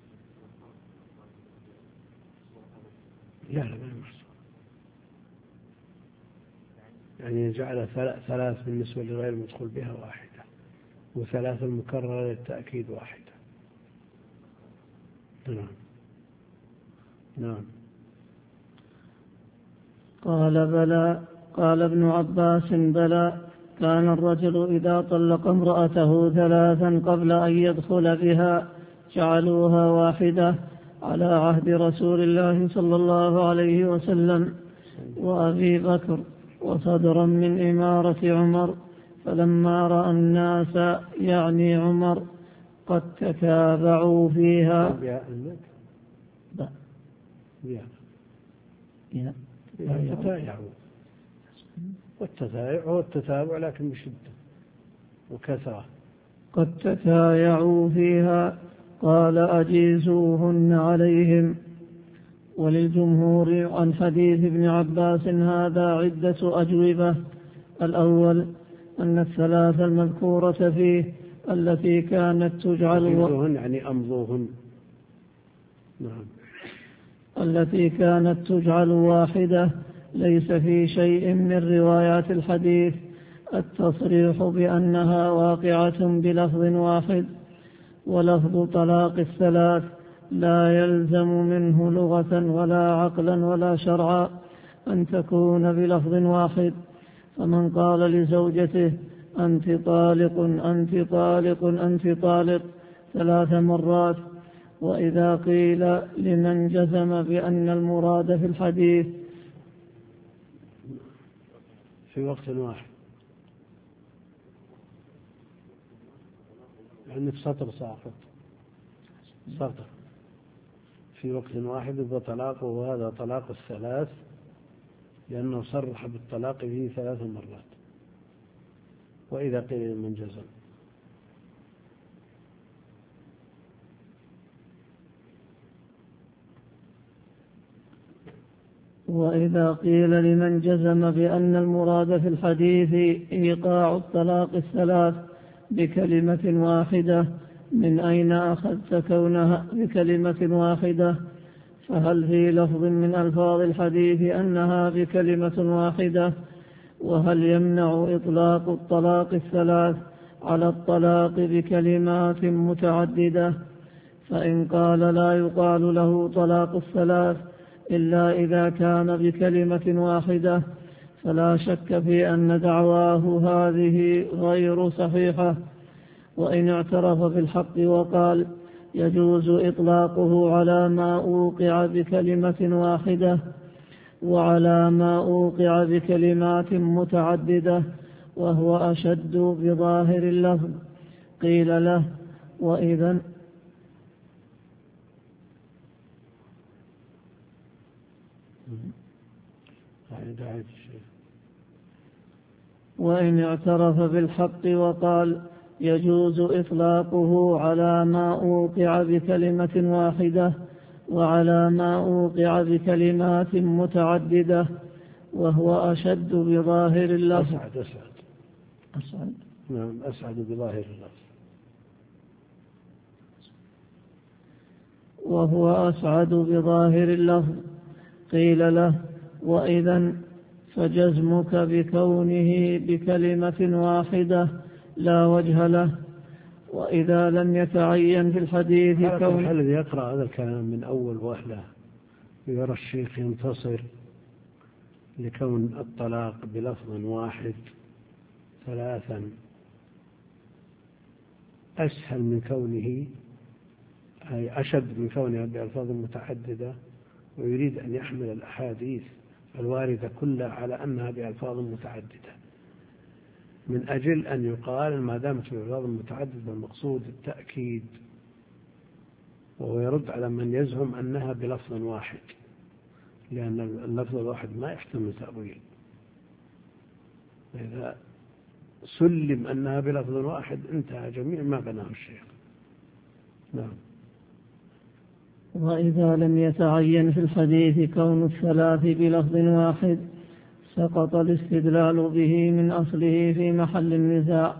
لا لا ما يمرس، يعني جعل ثلاث بالنسبة لغير المدخول بها واحدة، وثلاث المكررة للتأكيد واحدة. نعم. نعم. قال بلى، قال ابن عباس بلى، كان الرجل إذا طلق امرأته ثلاثا قبل أن يدخل بها جعلوها واحدة على عهد رسول الله صلى الله عليه وسلم وأبي بكر وصدرا من إمارة عمر، فلما رأى الناس يعني عمر قد تتابعوا فيها يتتابعوا، والتتابع هو التتابع لكن بشدة وكثرة. قد تتايعوا فيها قال أجيزوهن عليهم. وللجمهور عن حديث ابن عباس هذا عدة أجوبة. الأول أن الثلاث المذكورة فيه التي كانت تجعل أجيزوهن يعني أمضوهن. نعم. التي كانت تجعل واحدة ليس في شيء من روايات الحديث التصريح بأنها واقعة بلفظ واحد، ولفظ طلاق الثلاث لا يلزم منه لغة ولا عقلا ولا شرعا أن تكون بلفظ واحد. فمن قال لزوجته أنت طالق أنت طالق أنت طالق ثلاث مرات، وإذا قيل لمن جزم بأن المراد في الحديث في وقت واحد، يعني في سطر ساقط سطر في وقت واحد يبقى طلاقه، وهذا طلاق الثلاث لأنه صرح بالطلاق فيه ثلاث مرات. وإذا قيل لمن جزم وإذا قيل لمن جزم بأن المراد في الحديث إيقاع الطلاق الثلاث بكلمة واحدة، من أين أخذت كونها بكلمة واحدة؟ فهل في لفظ من ألفاظ الحديث أنها بكلمة واحدة؟ وهل يمنع إطلاق الطلاق الثلاث على الطلاق بكلمات متعددة؟ فإن قال لا يقال له طلاق الثلاث إلا إذا كان بكلمة واحدة فلا شك في أن دعواه هذه غير صحيحة. وإن اعترف بالحق وقال يجوز إطلاقه على ما أوقع بكلمة واحدة وعلى ما أوقع بكلمات متعددة وهو أشد بظاهر اللفظ، قيل له وإذن وإن اعترف بالحق وقال يجوز إطلاقه على ما أوقع بكلمة واحدة وعلى ما أوقع بكلمات متعددة وهو أشد بظاهر اللفظ. أسعد أسعد أسعد نعم أسعد بظاهر اللفظ وهو أسعد بظاهر اللفظ، قيل له وإذن فجزمك بكونه بكلمة واحدة لا وجه له. وإذا لم يتعين في الحديث كون الذي يقرأ هذا الكلام من أول وهلة يرى الشيخ ينتصر لكون الطلاق بلفظ واحد ثلاثا أسهل من كونه أي أشد من كونها بألفاظ متعددة، ويريد أن يحمل الأحاديث الواردة كلها على أنها بألفاظ متعددة، من أجل أن يقال ما دامت بألفاظ متعددة المقصود التأكيد، وهو يرد على من يزعم أنها بلفظ واحد، لأن اللفظ الواحد ما يحتمل تأويل. إذا سلم أنها بلفظ واحد انتهى جميع ما بناه الشيخ. نعم. وإذا لم يتعين في الحديث كون الثلاث بلفظ واحد سقط الاستدلال به من أصله في محل النزاع.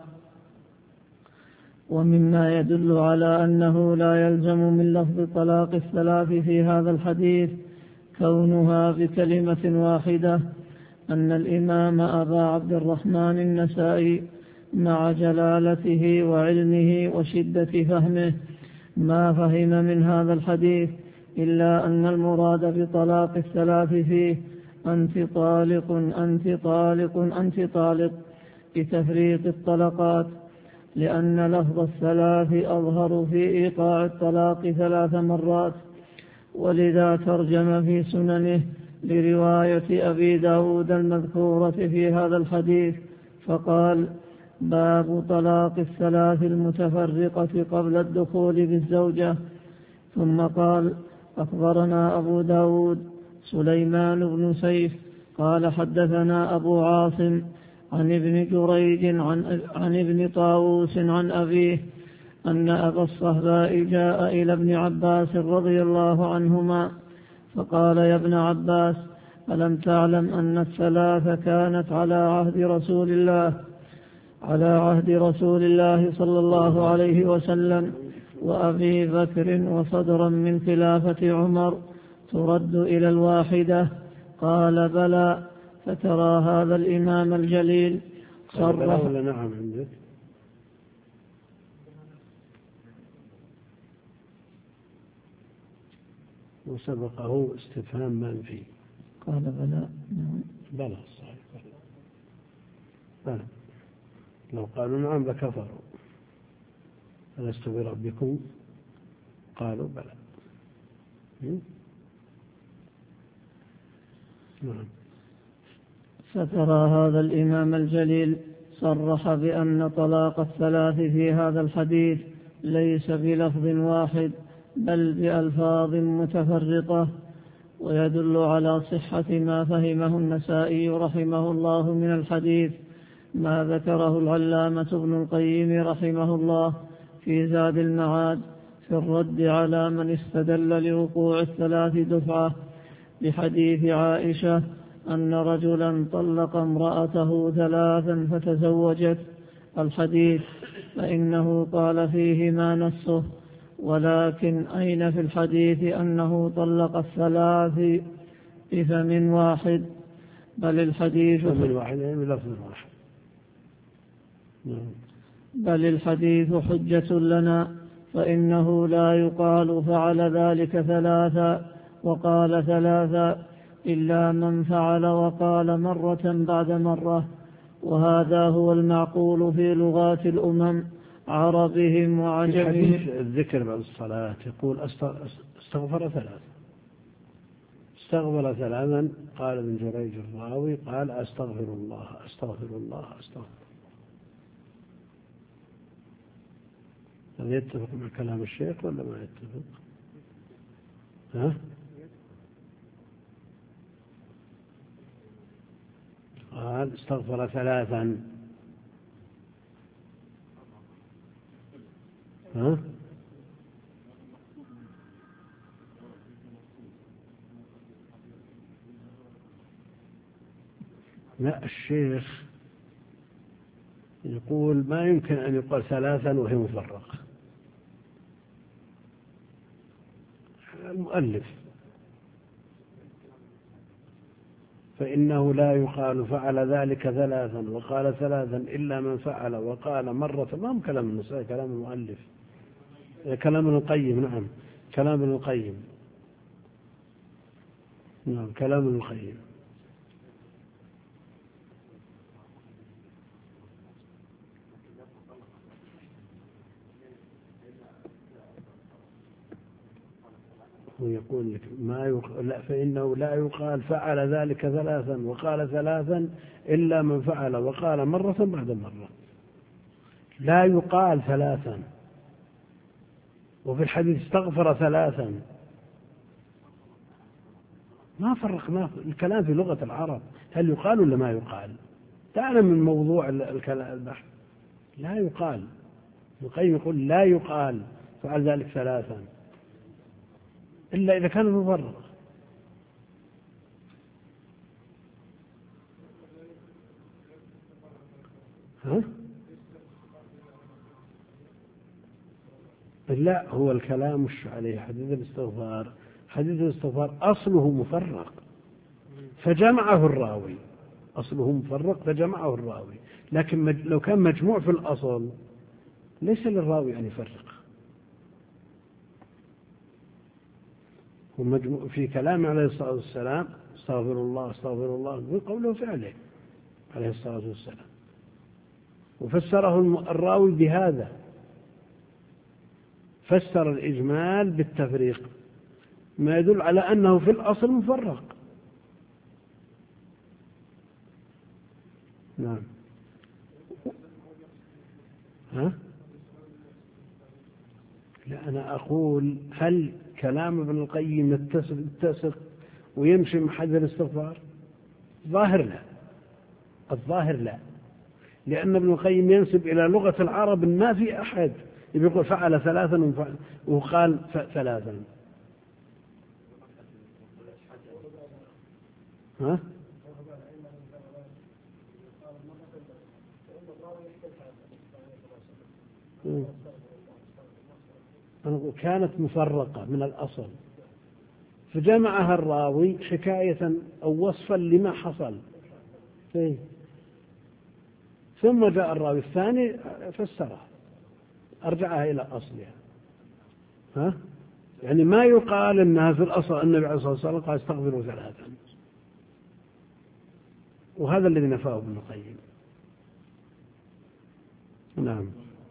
ومما يدل على أنه لا يلزم من لفظ طلاق الثلاث في هذا الحديث كونها بكلمة واحدة أن الإمام أبا عبد الرحمن النسائي مع جلالته وعلمه وشدة فهمه ما فهم من هذا الحديث إلا أن المراد بطلاق الثلاث فيه أنت طالق أنت طالق أنت طالق بتفريق الطلقات، لأن لفظ الثلاث أظهر في إيقاع الطلاق ثلاث مرات. ولذا ترجم في سننه لرواية أبي داود المذكورة في هذا الحديث فقال: باب طلاق الثلاث المتفرقة قبل الدخول بالزوجة. ثم قال: أخبرنا أبو داود سليمان بن سيف قال حدثنا أبو عاصم عن ابن جريج عن, عن ابن طاووس عن أبيه أن أبا الصهباء جاء إلى ابن عباس رضي الله عنهما فقال: يا ابن عباس، ألم تعلم أن الثلاث كانت على عهد رسول الله على عهد رسول الله صلى الله عليه وسلم وأبي بكر وصدرا من خلافة عمر ترد إلى الواحدة؟ قال: بلى. فترى هذا الإمام الجليل صرح. ولا نعم عندك؟ وسبقه استفهام منفي. قال: بلى. نعم. بلى صحيح. بلى. لو قالوا نعم لكفروا. ألست بربكم؟ قالوا بلى. نعم. فترى هذا الإمام الجليل صرح بأن طلاق الثلاث في هذا الحديث ليس بلفظ واحد بل بألفاظ متفرقة، ويدل على صحة ما فهمه النسائي رحمه الله من الحديث ما ذكره العلامة ابن القيم رحمه الله في زاد المعاد في الرد على من استدل لوقوع الثلاث دفعة بحديث عائشة أن رجلا طلق امرأته ثلاثا فتزوجت الحديث، فإنه قال فيه ما نصه، ولكن أين في الحديث أنه طلق الثلاث بفم واحد؟ بل الحديث بفم واحد يعني بلفظ واحد. بل الحديث حجة لنا، فإنه لا يقال فعل ذلك ثلاثا وقال ثلاثا إلا من فعل وقال مرة بعد مرة، وهذا هو المعقول في لغات الأمم عربهم وعجمهم. الذكر بعد الصلاة يقول استغفر ثلاثا استغفر ثلاثا قال ابن جريج الراوي قال أستغفر الله أستغفر الله أستغفر. هل يتفق مع كلام الشيخ ولا ما يتفق؟ ها؟ قال استغفر ثلاثا. ها؟ لا، الشيخ يقول ما يمكن أن يقال ثلاثا وهي مفرقة. المؤلف فإنه لا يقال فعل ذلك ثلاثا وقال ثلاثا إلا من فعل وقال مرة. ما هم كلام النسائي، كلام المؤلف، كلام ابن القيم. نعم كلام ابن القيم. نعم كلام ابن القيم. ويقول لك ما يق... لا فإنه لا يقال فعل ذلك ثلاثا وقال ثلاثا إلا من فعل وقال مرة بعد مرة. لا يقال ثلاثا. وفي الحديث استغفر ثلاثا. ما فرق ما الكلام في لغة العرب هل يقال ولا ما يقال. تعلم من موضوع الكلام البحث لا يقال. القيم يقول لا يقال فعل ذلك ثلاثا إلا إذا كان مفرق. ها؟ لا هو الكلام مش عليه حديث الاستغفار. حديث الاستغفار أصله مفرق فجمعه الراوي. أصله مفرق فجمعه الراوي. لكن لو كان مجموع في الأصل ليس للراوي أن يفرق. ومجموع في كلام عليه الصلاة والسلام استغفر الله استغفر الله بقوله وفعله عليه الصلاة والسلام. وفسره الراوي بهذا. فسر الإجمال بالتفريق ما يدل على أنه في الأصل مفرق. نعم. ها؟ لا أنا أقول هل كلام ابن القيم يتسق ويمشي مع حد الاستغفار؟ ظاهر لا. الظاهر لا. لأن ابن القيم ينسب إلى لغة العرب ما في أحد يقول فعل ثلاثا وقال ثلاثا. ها؟ كانت مفرقة من الأصل فجمعها الراوي حكاية أو وصفا لما حصل. ثم جاء الراوي الثاني فسرها أرجعها إلى أصلها. ها؟ يعني ما يقال أنها في الأصل النبي عليه الصلاة والسلام قال استغفروا ثلاثا. وهذا الذي نفاه ابن القيم. نعم.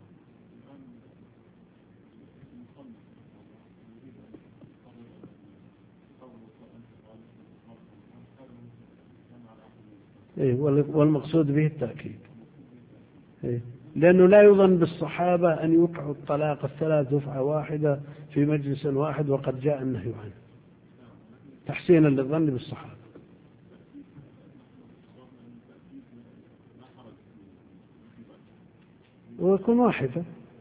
إيه والمقصود به التأكيد. إيه لأنه لا يظن بالصحابة أن يوقعوا الطلاق الثلاث دفعة واحدة في مجلس واحد وقد جاء النهي عنه تحسينا للظن بالصحابة. ويكون واحدة.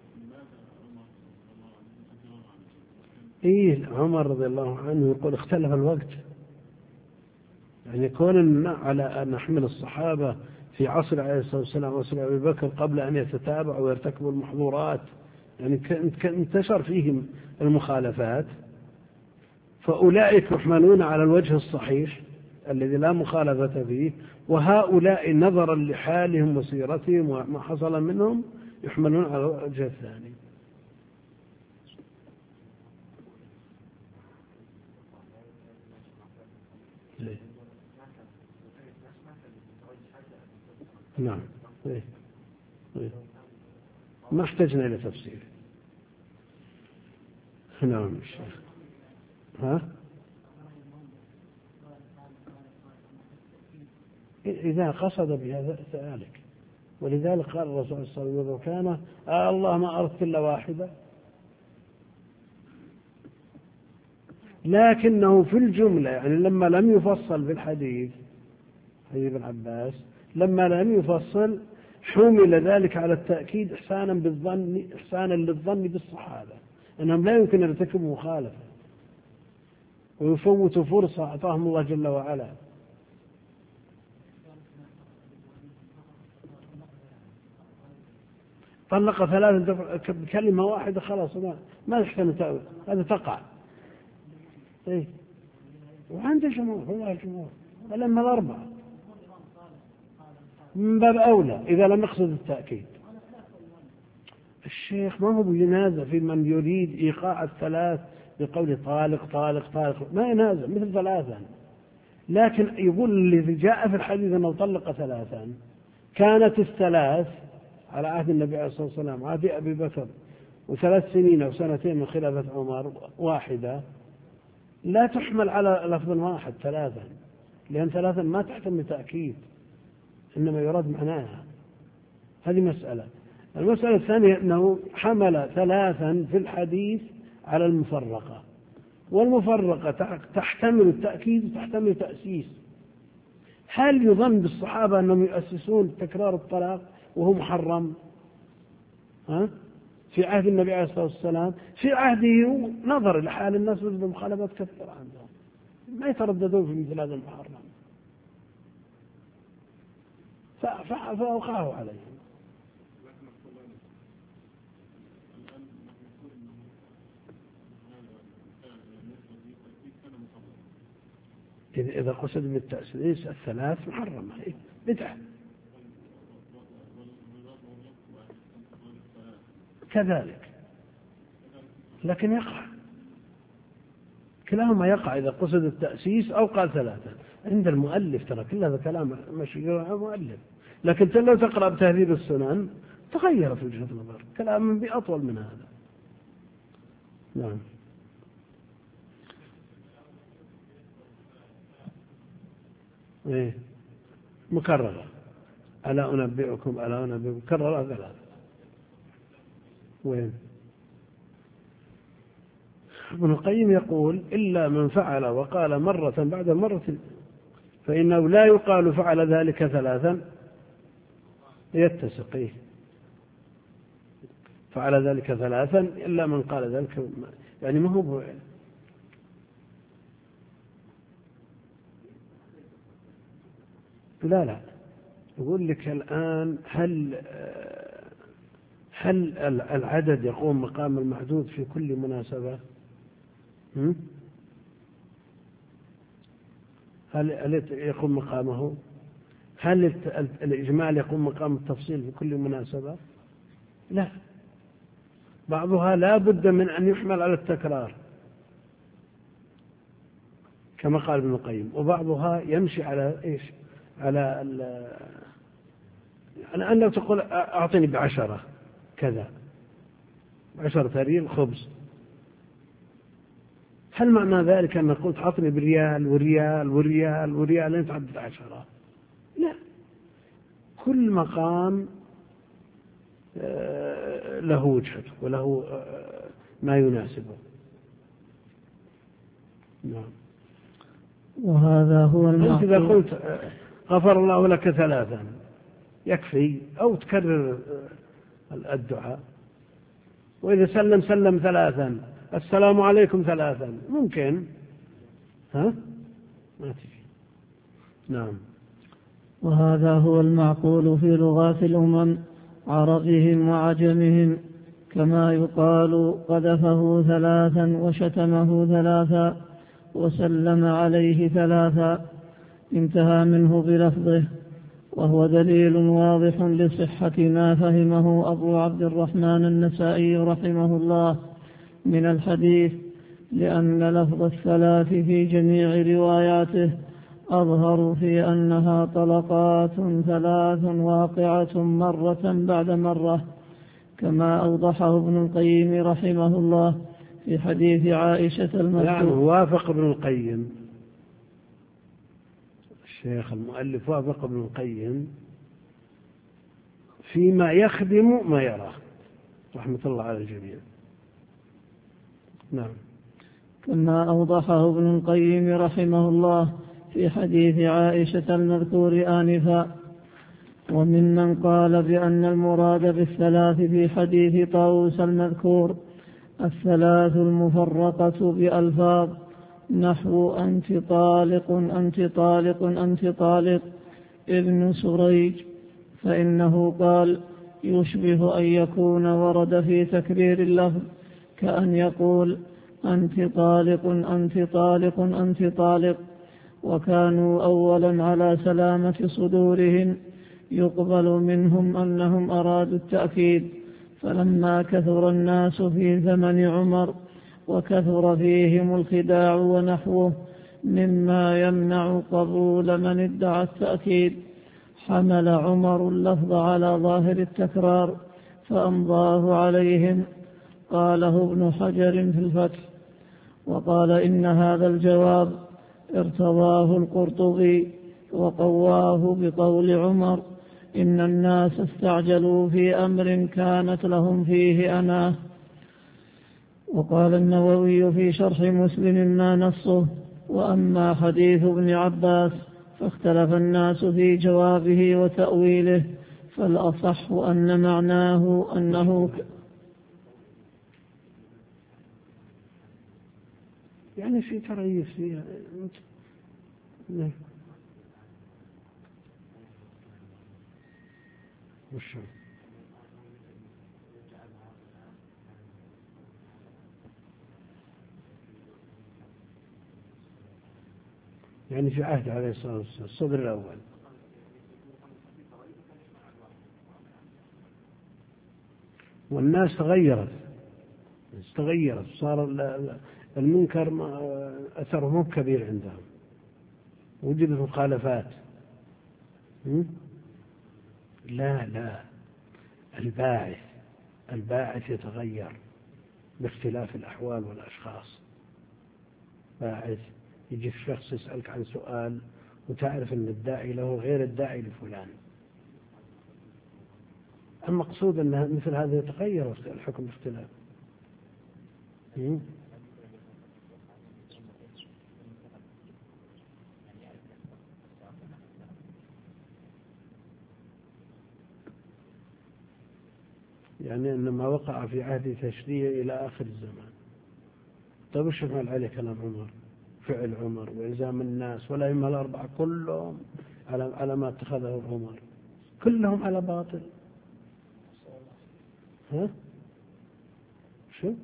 إيه عمر رضي الله عنه يقول اختلف الوقت. يعني كون على أن نحمل الصحابة في عصر عليه الصلاة والسلام وعصر أبي بكر قبل أن يتتابعوا ويرتكبوا المحظورات يعني انتشر فيهم المخالفات فأولئك يحملون على الوجه الصحيح الذي لا مخالفة فيه وهؤلاء نظرا لحالهم وسيرتهم وما حصل منهم يحملون على الوجه الثاني. نعم. إيه. إيه. ما احتجنا إلى تفسير. نعم الشيخ. ها؟ إذا قصد بهذا ذلك ولذلك قال الرسول صلى الله عليه وسلم كان آه الله ما أردت إلا واحدة. لكنه في الجملة يعني لما لم يفصل في الحديث حديث ابن عباس لما لم يفصل حمل ذلك على التأكيد إحسانا بالظن إحسانا للظن بالصحابة أنهم لا يمكن أن يرتكبوا مخالفة ويفوتوا فرصة أعطاهم الله جل وعلا. طلق ثلاثة بكلمة واحدة خلاص ما ما يحتمل تأويل هذا تقع. إيه وعند الجمهور والله الجمهور ولما الأربعة من باب أولى إذا لم يقصد التأكيد. الشيخ ما هو بينازع في من يريد إيقاع الثلاث بقول طالق طالق طالق ما ينازع مثل ثلاثا. لكن يقول الذي جاء في الحديث أنه طلق ثلاثا كانت الثلاث على عهد النبي عليه الصلاة والسلام عهد أبي بكر وثلاث سنين أو سنتين من خلافة عمر واحدة لا تحمل على لفظ واحد ثلاثا، لأن ثلاثا ما تحتمل تأكيد، إنما يراد معناها. هذه مسألة. المسألة الثانية أنه حمل ثلاثا في الحديث على المفرقة، والمفرقة تحتمل التأكيد وتحتمل التأسيس. هل يظن بالصحابة أنهم يؤسسون تكرار الطلاق وهو محرم ها؟ في عهد النبي عليه الصلاة والسلام؟ في عهده نظر إلى حال الناس وجد مخالفات كثيرة عندهم، ما يترددون في مثل هذا المحرم، فأوقعه عليهم. إذا قصد بالتأسيس الثلاث محرمة بدعة كذلك، لكن يقع كلاهما يقع إذا قصد التأسيس أو قال ثلاثة. عند المؤلف ترى كل هذا كلام مشي مؤلف، لكن لو تقرأ بتهذيب السنن تغير في وجهة النظر، كلام بأطول من هذا. نعم. إيه مكررة. ألا أنبئكم ألا أنبئكم مكررة ثلاثة. وين؟ ابن القيم يقول إلا من فعل وقال مرة بعد مرة فإنه لا يقال فعل ذلك ثلاثا يتسق. إيه؟ فعل ذلك ثلاثا إلا من قال ذلك، يعني ما هو لا لا يقول لك الآن هل هل العدد يقوم مقام المحدود في كل مناسبة؟ هل يقوم مقامه؟ هل الإجمال يقوم مقام التفصيل في كل مناسبة؟ لا، بعضها لا بد من أن يحمل على التكرار كما قال ابن القيم، وبعضها يمشي على إيش؟ على ال على أن لو تقول أعطني بعشرة كذا، عشرة ريال خبز، هل معنى ذلك أن قلت أعطني بريال وريال وريال وريال لين تعدد عشرة؟ لا، كل مقام له وجهته وله ما يناسبه. نعم. وهذا هو المعقول. إذا قلت غفر الله لك ثلاثا يكفي، أو تكرر الدعاء. وإذا سلم سلم ثلاثا، السلام عليكم ثلاثا، ممكن ها ما تجي. نعم. وهذا هو المعقول في لغات الأمم عربهم وعجمهم، كما يقال قذفه ثلاثا وشتمه ثلاثا وسلم عليه ثلاثا، انتهى منه بلفظه، وهو دليل واضح لصحة ما فهمه أبو عبد الرحمن النسائي رحمه الله من الحديث، لأن لفظ الثلاث في جميع رواياته أظهر في أنها طلقات ثلاث واقعة مرة بعد مرة، كما أوضحه ابن القيم رحمه الله في حديث عائشة المذكور. يعني وافق ابن القيم، الشيخ المؤلف وافق ابن القيم فيما يخدم ما يراه رحمة الله على الجميع. نعم. كما أوضحه ابن القيم رحمه الله في حديث عائشة المذكور آنفا. وممن قال بأن المراد بالثلاث في حديث طاووس المذكور الثلاث المفرقة بألفاظ نحو أنت طالق أنت طالق أنت طالق ابن سريج، فإنه قال يشبه أن يكون ورد في تكرير اللفظ كأن يقول أنت طالق أنت طالق أنت طالق. وكانوا أولا على سلامة صدورهم يقبل منهم أنهم أرادوا التأكيد، فلما كثر الناس في زمن عمر وكثر فيهم الخداع ونحوه مما يمنع قبول من ادعى التأكيد حمل عمر اللفظ على ظاهر التكرار فأمضاه عليهم. قاله ابن حجر في الفتح. وقال إن هذا الجواب ارتضاه القرطبي وقواه بقول عمر إن الناس استعجلوا في أمر كانت لهم فيه أناه. وقال النووي في شرح مسلم ما نصه. وأما حديث ابن عباس فاختلف الناس في جوابه وتأويله، فالأصح أن معناه أنه يعني في تريث فيها. نعم. وشو يعني في عهد عليه الصلاة والسلام الصدر الأول. والناس تغيرت تغيرت صار المنكر أثره مو كبير عندهم، وجدت مخالفات. لا لا الباعث الباعث يتغير باختلاف الأحوال والأشخاص. باعث يجي شخص يسألك عن سؤال وتعرف أن الداعي له غير الداعي لفلان. المقصود أن مثل هذا يتغير الحكم باختلاف. يعني أن ما وقع في عهد تشريع إلى آخر الزمان. طيب وش يفعل عليه كلام عمر، فعل عمر وإلزام الناس ولا يهم الأربعة كلهم على على ما اتخذه عمر، كلهم على باطل. ها شو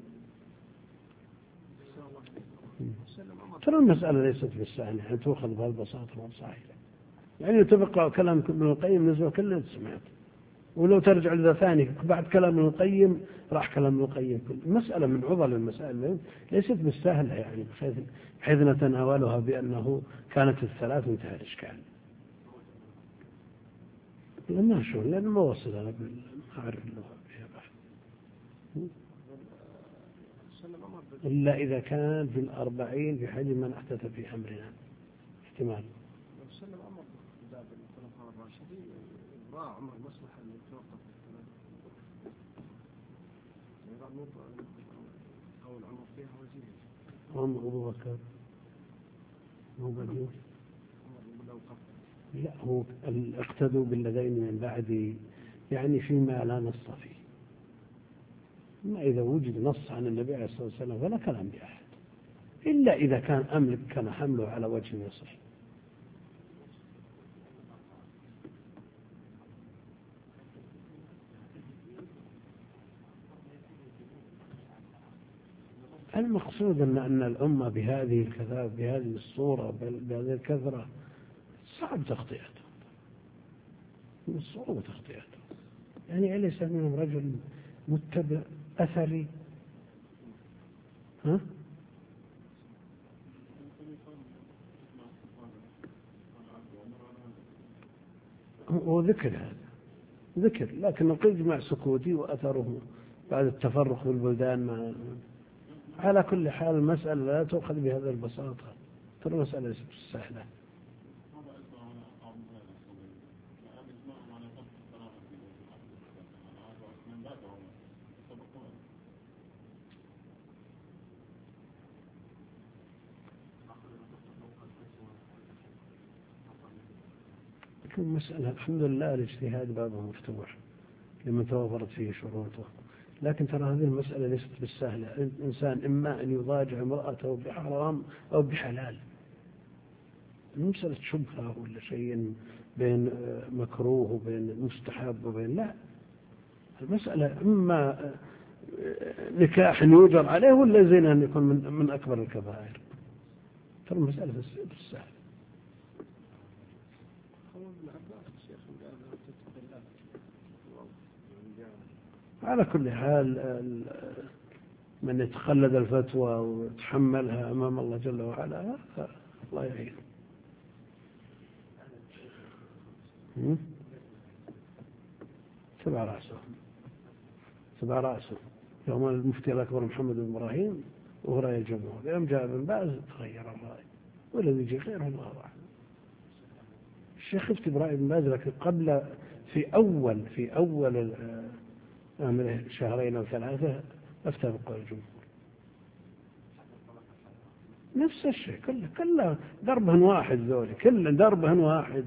ترى المسألة ليست بالسهلة يعني تأخذ بهالبساطة والصحيحة. يعني تبقى كلام ابن القيم نزل كل اللي سمعت، ولو ترجع لذا ثاني بعد كلام ابن القيم راح كلام ابن القيم. كل المسألة من عضل المسائل ليست بالسهلة يعني بحيث بحيث نتناولها بأنه كانت الثلاث انتهى الإشكال. ما شو لأن ما وصل أنا أعرف اللغة فيها بحث إلا إذا كان في الأربعين بحجم من أحدث في أمرنا احتمال. عمر مصلحة أن يتوقف أو العمر فيها وزير عمر أبو بكر هو بديل. لا هو اقتدوا بالذين من بعد يعني فيما لا نص فيه. ما إذا وجد نص عن النبي عليه الصلاة والسلام فلا كلام بأحد إلا إذا كان أملك كان حمله على وجه يصح. المقصود أن أن الأمة بهذه الكثافة بهذه الصورة بهذه الكثرة صعب تغطيته، من صعوبة تغطيته. يعني أليس منهم رجل متبع أثري؟ ها؟ وذكر هذا ذكر، لكن يجمع سكوتي وأثره بعد التفرق بالبلدان. ما على كل حال المسألة لا تؤخذ بهذا البساطة، ترى المسألة ليست سهلة. لكن المسألة الحمد لله الاجتهاد بابه مفتوح لمن توفرت فيه شروطه، لكن ترى هذه المسألة ليست بالسهلة. الإنسان إما أن يضاجع امرأته بحرام أو بحلال، مسألة شبهة ولا شيء بين مكروه وبين مستحب وبين لا. المسألة إما نكاح يوجر عليه ولا زنا أن يكون من, من أكبر الكبائر. ترى المسألة بالسهل. على كل حال من يتخلد الفتوى ويتحملها أمام الله جل وعلا الله يعين. تبع رأسه تبع رأسه يوم المفتي الأكبر محمد بن إبراهيم وهو رأي الجمهور. يوم جاء ابن باز تغير الرأي، والذي يجي غيره الله أعلم. الشيخ افتي برأي ابن باز، لكن قبل في أول في أول عمره شهرين أو ثلاثة أفتى بقول الجمهور. نفس الشيء كله كله دربهن واحد، ذولي كله دربهن واحد.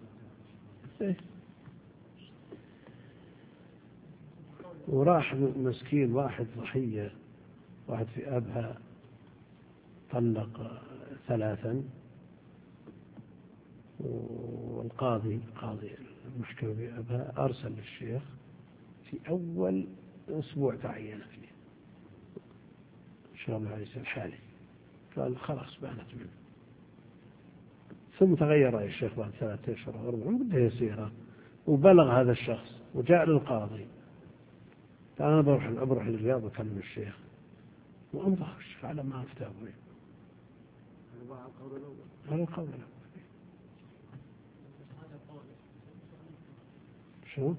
وراح مسكين واحد ضحية، واحد في أبها طلق ثلاثا، والقاضي قاضي المحكمة في أبها أرسل للشيخ في أول أسبوع تعين فيه شغل عيسى الحالي، قال خلاص بانت منه. ثم تغير رأي الشيخ بعد ثلاثة أشهر أو أربعة بدها يسيرة، وبلغ هذا الشخص وجاء للقاضي، أنا بروح أروح للرياض وأكلم الشيخ، وأمضى الشيخ على ما أفتى به. هذا القول الأول. شو؟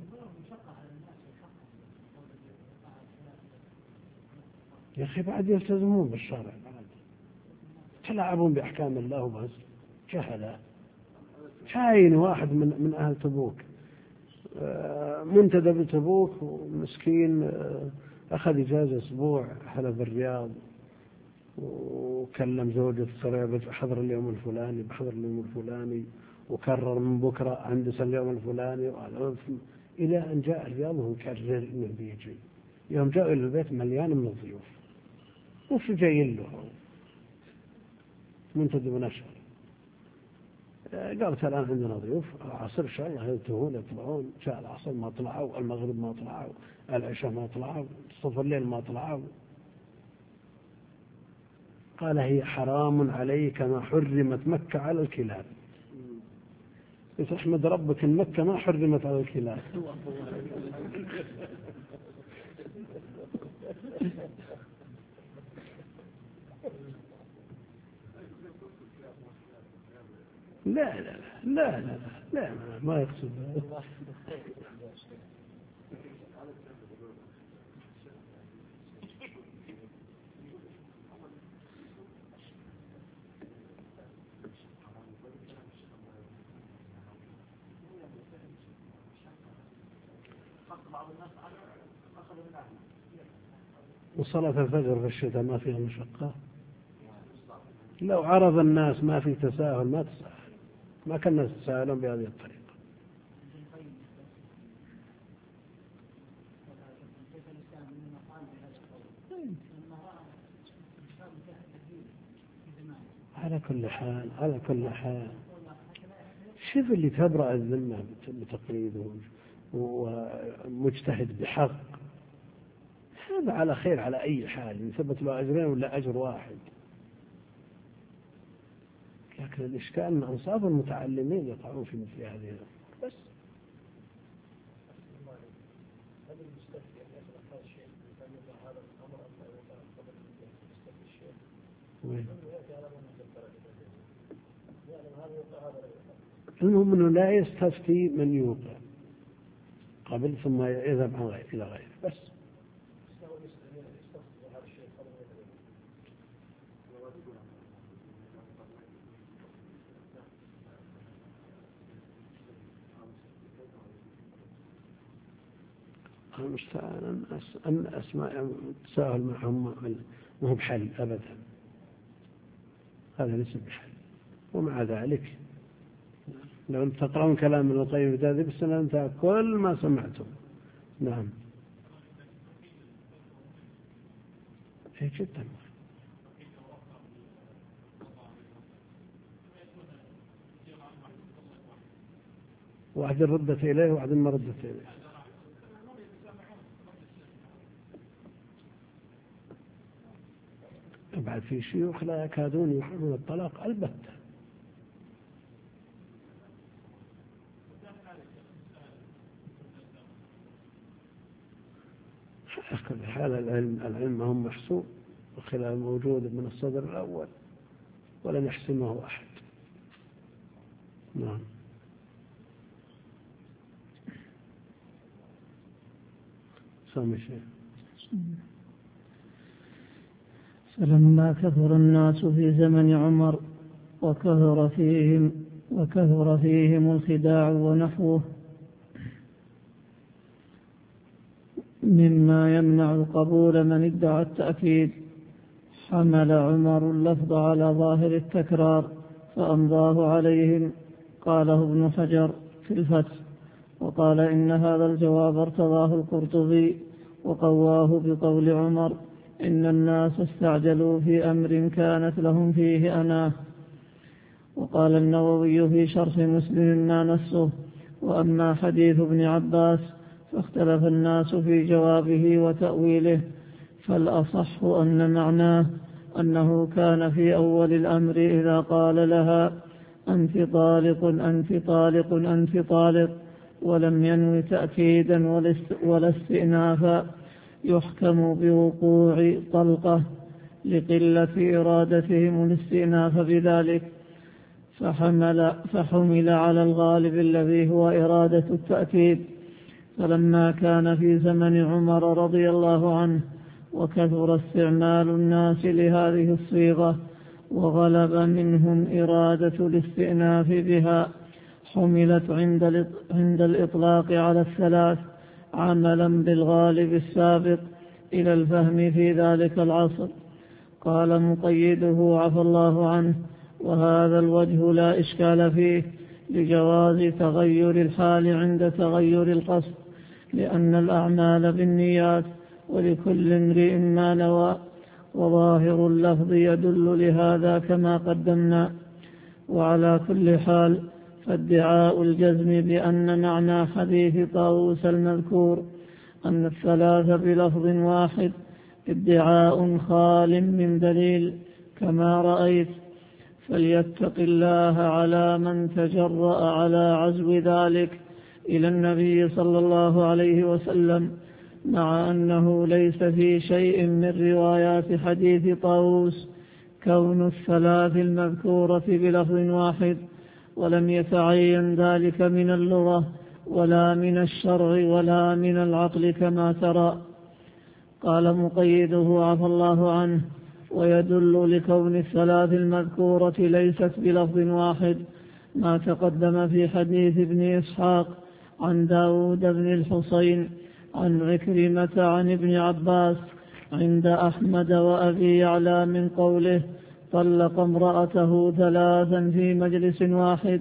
يا أخي بعد يلتزمون بالشرع، بعد تلعبون بأحكام الله وبس. جهلة. شاين واحد من من أهل تبوك منتدى بتبوك ومسكين أخذ إجازة أسبوع، حلب الرياض وكلم زوجته ترى بحضر اليوم الفلاني بحضر اليوم الفلاني، وكرر من بكرة عندس اليوم الفلاني، إلى أن جاء الرياض ومكرر إنه بيجي. يوم جاء إلى البيت مليان من الضيوف، وش جايين له منتدى بنشر. قالت الآن عندنا ضيوف العصر إن شاء الله ينتهون يطلعون. جاء العصر ما طلعوا، المغرب ما طلعوا، العشاء ما طلعوا، صف الليل ما طلعوا. قال هي حرام علي كما حرمت مكة على الكلاب. احمد ربك إن مكة ما حرمت على الكلاب. لا لا لا لا لا ما يقصد. وصلاة الفجر في الشتاء ما فيها مشقة. لو عرض الناس ما في تساهل ما تساهل، ما كان الناس يتساهلون بهذه الطريقة. على كل حال على كل حال شوف اللي تبرأ الذمة بتقليده ومجتهد بحق، هذا على خير على أي حال، يثبت له أجرين ولا أجر واحد. لكن الإشكال أن أنصاف المتعلمين يقعون في مثل هذه الأمور. بس المهم أنه لا يستفتي من يوقع قبل ثم يذهب عن غير إلى غيره. بس المستعان أن أسماء تساهل معهم ما هو بحل أبدا، هذا ليس بحل. ومع ذلك لو تقرأون كلام ابن القيم في هذه السنة انتهى كل ما سمعتم. نعم هي جدا. واحد ردت إليه وواحد ما ردت إليه. بعد في شيوخ لا يكادون يحرمون الطلاق البتة. على كل حال العلم العلم هم محسوب، وخلال موجود من الصدر الأول ولن يحسمه أحد. نعم. سامي شيء. فلما كثر الناس في زمن عمر وكثر فيهم وكثر فيهم الخداع ونحوه مما يمنع قبول من ادعى التأكيد، حمل عمر اللفظ على ظاهر التكرار فأمضاه عليهم. قاله ابن حجر في الفتح، وقال إن هذا الجواب ارتضاه القرطبي وقواه بقول عمر إن الناس استعجلوا في أمر كانت لهم فيه أناه. وقال النووي في شرح مسلم ما نصه. وأما حديث ابن عباس فاختلف الناس في جوابه وتأويله، فالأصح أن معناه أنه كان في أول الأمر إذا قال لها أنت طالق أنت طالق أنت طالق ولم ينوي تأكيدا ولا استئنافا يحكم بوقوع طلقة لقلة إرادتهم الاستئناف بذلك، فحمل, فحمل على الغالب الذي هو إرادة التأكيد. فلما كان في زمن عمر رضي الله عنه وكثر استعمال الناس لهذه الصيغة وغلب منهم إرادة الاستئناف بها، حملت عند الإطلاق على الثلاث عملا بالغالب السابق إلى الفهم في ذلك العصر. قال مقيده عفى الله عنه: وهذا الوجه لا إشكال فيه لجواز تغير الحال عند تغير القصد، لأن الأعمال بالنيات ولكل امرئ ما نوى، وظاهر اللفظ يدل لهذا كما قدمنا. وعلى كل حال فادعاء الجزم بأن معنى حديث طاووس المذكور أن الثلاث بلفظ واحد ادعاء خال من دليل كما رأيت، فليتق الله على من تجرأ على عزو ذلك إلى النبي صلى الله عليه وسلم، مع أنه ليس في شيء من روايات حديث طاووس كون الثلاث المذكورة بلفظ واحد، ولم يتعين ذلك من اللغة ولا من الشرع ولا من العقل كما ترى. قال مقيده عفى الله عنه: ويدل لكون الثلاث المذكورة ليست بلفظ واحد ما تقدم في حديث ابن إسحاق عن داود بن الحصين عن عكرمة عن ابن عباس عند أحمد وأبي يعلى من قوله: طلق امرأته ثلاثا في مجلس واحد.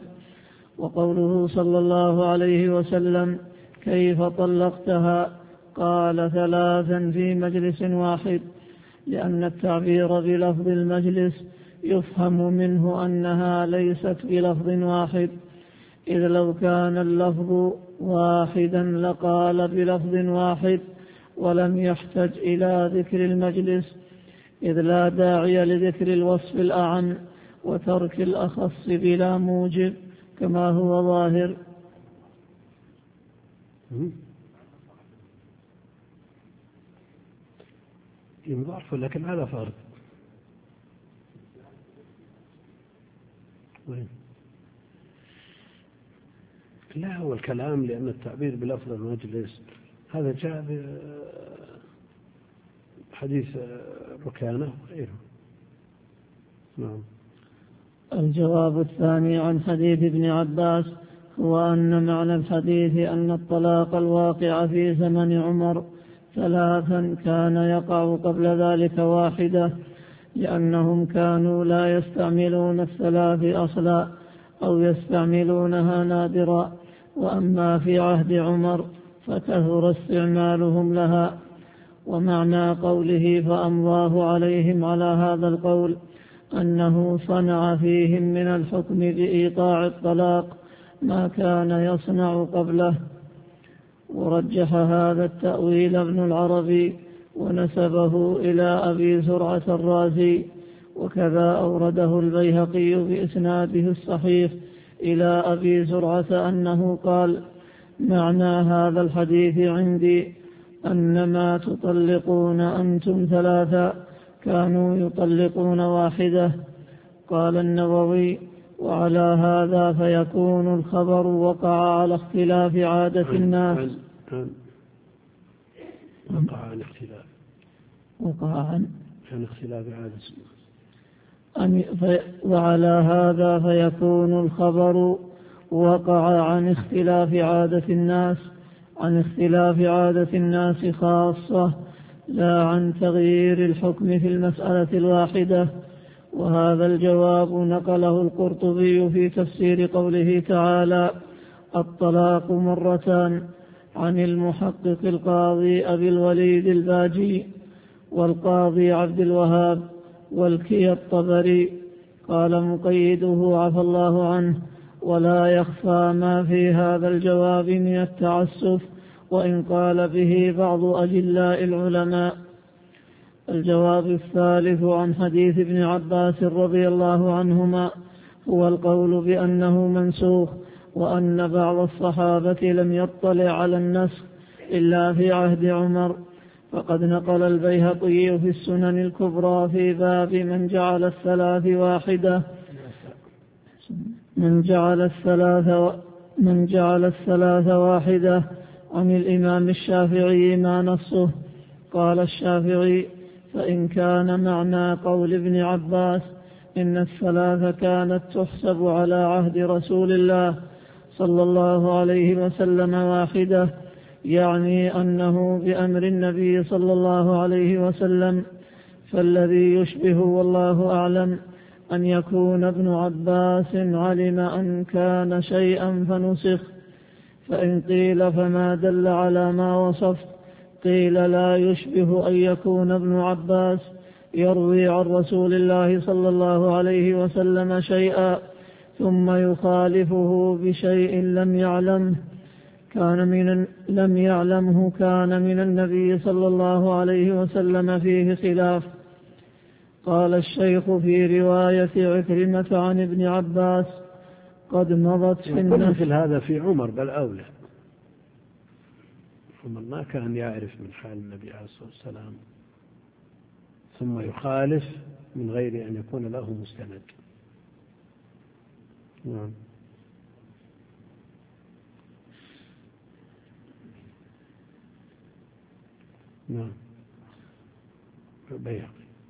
وقوله صلى الله عليه وسلم: كيف طلقتها؟ قال: ثلاثا في مجلس واحد، لأن التعبير بلفظ المجلس يفهم منه أنها ليست بلفظ واحد، إذ لو كان اللفظ واحدا لقال بلفظ واحد ولم يحتج إلى ذكر المجلس، إذ لا داعي لذكر الوصف الأعم وترك الأخص بلا موجب كما هو ظاهر. ينظر لكن على فرق. وين؟ لا، هو الكلام لأن التعبير بلفظ المجلس هذا جاء بحديث ركانة وغيره. نعم. الجواب الثاني عن حديث ابن عباس هو أن معنى الحديث أن الطلاق الواقع في زمن عمر ثلاثا كان يقع قبل ذلك واحدة، لأنهم كانوا لا يستعملون الثلاث أصلا أو يستعملونها نادرا، وأما في عهد عمر فكثر استعمالهم لها. ومعنى قوله فأمضاه عليهم على هذا القول أنه صنع فيهم من الحكم بإيقاع الطلاق ما كان يصنع قبله. ورجح هذا التأويل ابن العربي ونسبه إلى أبي زرعة الرازي، وكذا أورده البيهقي بإسناده الصحيح إلى أبي زرعة أنه قال: معنى هذا الحديث عندي أنما تطلقون أنتم ثلاثة كانوا يطلقون واحدة. قال النووي: وعلى هذا فيكون الخبر وقع على اختلاف عادة الناس. وقع عن اختلاف وقع عن عن اختلاف عادة الناس. وعلى هذا فيكون الخبر وقع عن اختلاف عادة الناس عن اختلاف عادة الناس خاصة، لا عن تغيير الحكم في المسألة الواحدة. وهذا الجواب نقله القرطبي في تفسير قوله تعالى: الطلاق مرتان، عن المحقق القاضي أبي الوليد الباجي والقاضي عبد الوهاب والكي الطبري. قال مقيده عفى الله عنه: ولا يخفى ما في هذا الجواب من التعسف، وإن قال به بعض أجلاء العلماء. الجواب الثالث عن حديث ابن عباس رضي الله عنهما هو القول بأنه منسوخ، وأن بعض الصحابة لم يطلع على النسخ إلا في عهد عمر. فقد نقل البيهقي في السنن الكبرى في باب من جعل الثلاث واحدة من جعل الثلاث من جعل الثلاث واحدة عن الإمام الشافعي ما نصه. قال الشافعي: فإن كان معنى قول ابن عباس إن الثلاث كانت تحسب على عهد رسول الله صلى الله عليه وسلم واحدة، يعني أنه بأمر النبي صلى الله عليه وسلم، فالذي يشبه والله أعلم أن يكون ابن عباس علم أن كان شيئا فنسخ. فإن قيل فما دل على ما وصفت؟ قيل: لا يشبه أن يكون ابن عباس يروي عن رسول الله صلى الله عليه وسلم شيئا ثم يخالفه بشيء لم يعلمه كان من لم يعلمه كان من النبي صلى الله عليه وسلم فيه خلاف. قال الشيخ في رواية عكرمة عن ابن عباس: قد مضت في النفس. مثل هذا في عمر بل أولى. عمر ما كان يعرف من حال النبي عليه الصلاة والسلام ثم يخالف من غير أن يكون له مستند. نعم. نعم. البيهقي.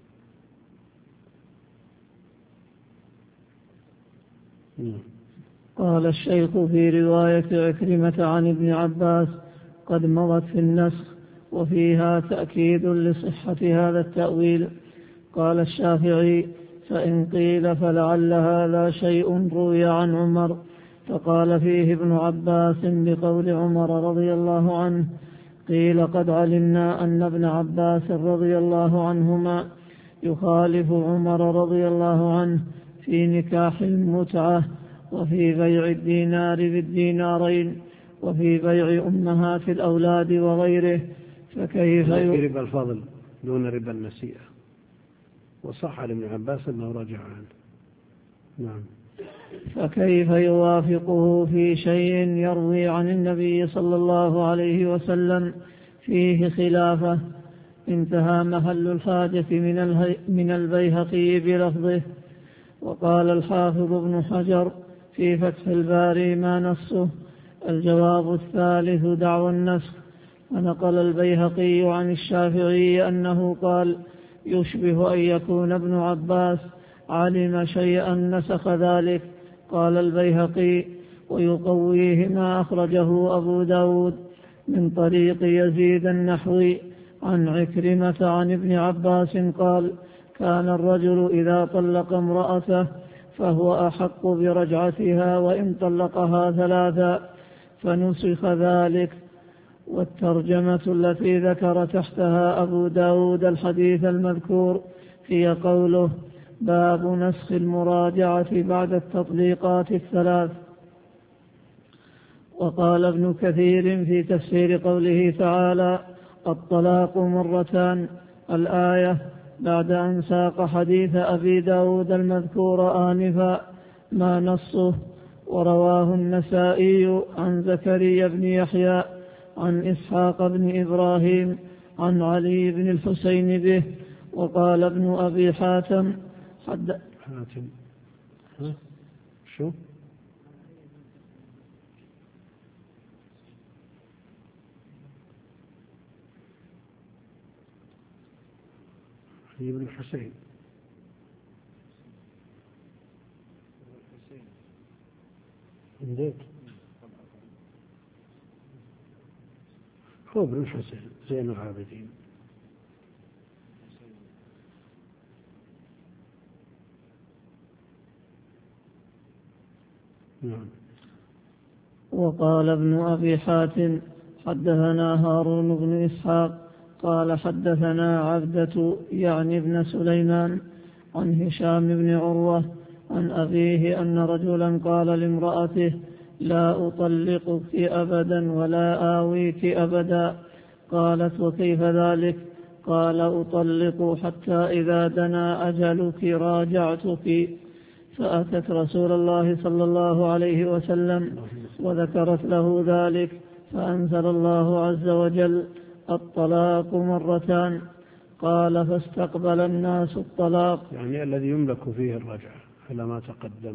نعم. قال الشيخ في رواية عكرمة عن ابن عباس: قد مضت في النسخ، وفيها تأكيد لصحة هذا التأويل. قال الشافعي: فإن قيل فلعل هذا شيء روي عن عمر، فقال فيه ابن عباس بقول عمر رضي الله عنه. قيل: قد علمنا أن ابن عباس رضي الله عنهما يخالف عمر رضي الله عنه في نكاح المتعة، وفي بيع الدينار بالدينارين، وفي بيع أمهات الأولاد وغيره. فكيف في ربا الفضل دون ربا النسيئة، وصح عن ابن عباس أنه رجع عنه. نعم. فكيف يوافقه في شيء يروي عن النبي صلى الله عليه وسلم فيه خلافه؟ انتهى محل الحاجة من من البيهقي بلفظه. وقال الحافظ ابن حجر في فتح الباري ما نصه. الجواب الثالث دعوى النسخ. ونقل البيهقي عن الشافعي أنه قال: يشبه أن يكون ابن عباس علم شيئا نسخ ذلك. قال البيهقي: ويقويه ما أخرجه أبو داود من طريق يزيد النحوي عن عكرمة عن ابن عباس قال: كان الرجل إذا طلق امرأته فهو أحق برجعتها وإن طلقها ثلاثا، فنسخ ذلك. والترجمة التي ذكر تحتها أبو داود الحديث المذكور هي قوله: باب نسخ المراجعة بعد التطليقات الثلاث. وقال ابن كثير في تفسير قوله تعالى: الطلاق مرتان الآية، بعد أن ساق حديث أبي داود المذكور آنفا ما نصه. ورواه النسائي عن زكريا بن يحيى عن إسحاق بن إبراهيم عن علي بن الحسين به. وقال ابن أبي حاتم حد حاتم ها؟ شو علي بن الحسين. عندك هو ابن الحسين زين العابدين. نعم. وقال ابن أبي حاتم حدثنا هارون بن إسحاق قال حدثنا عبدة يعني ابن سليمان عن هشام بن عروة عن أبيه أن رجلا قال لامرأته لا أطلقك أبدا ولا آويك أبدا. قالت وكيف ذلك؟ قال أطلق حتى إذا دنا أجلك راجعتك. فأتت رسول الله صلى الله عليه وسلم وذكرت له ذلك فأنزل الله عز وجل الطلاق مرتان. قال فاستقبل الناس الطلاق، يعني الذي يملك فيه الرجعة على ما تقدم.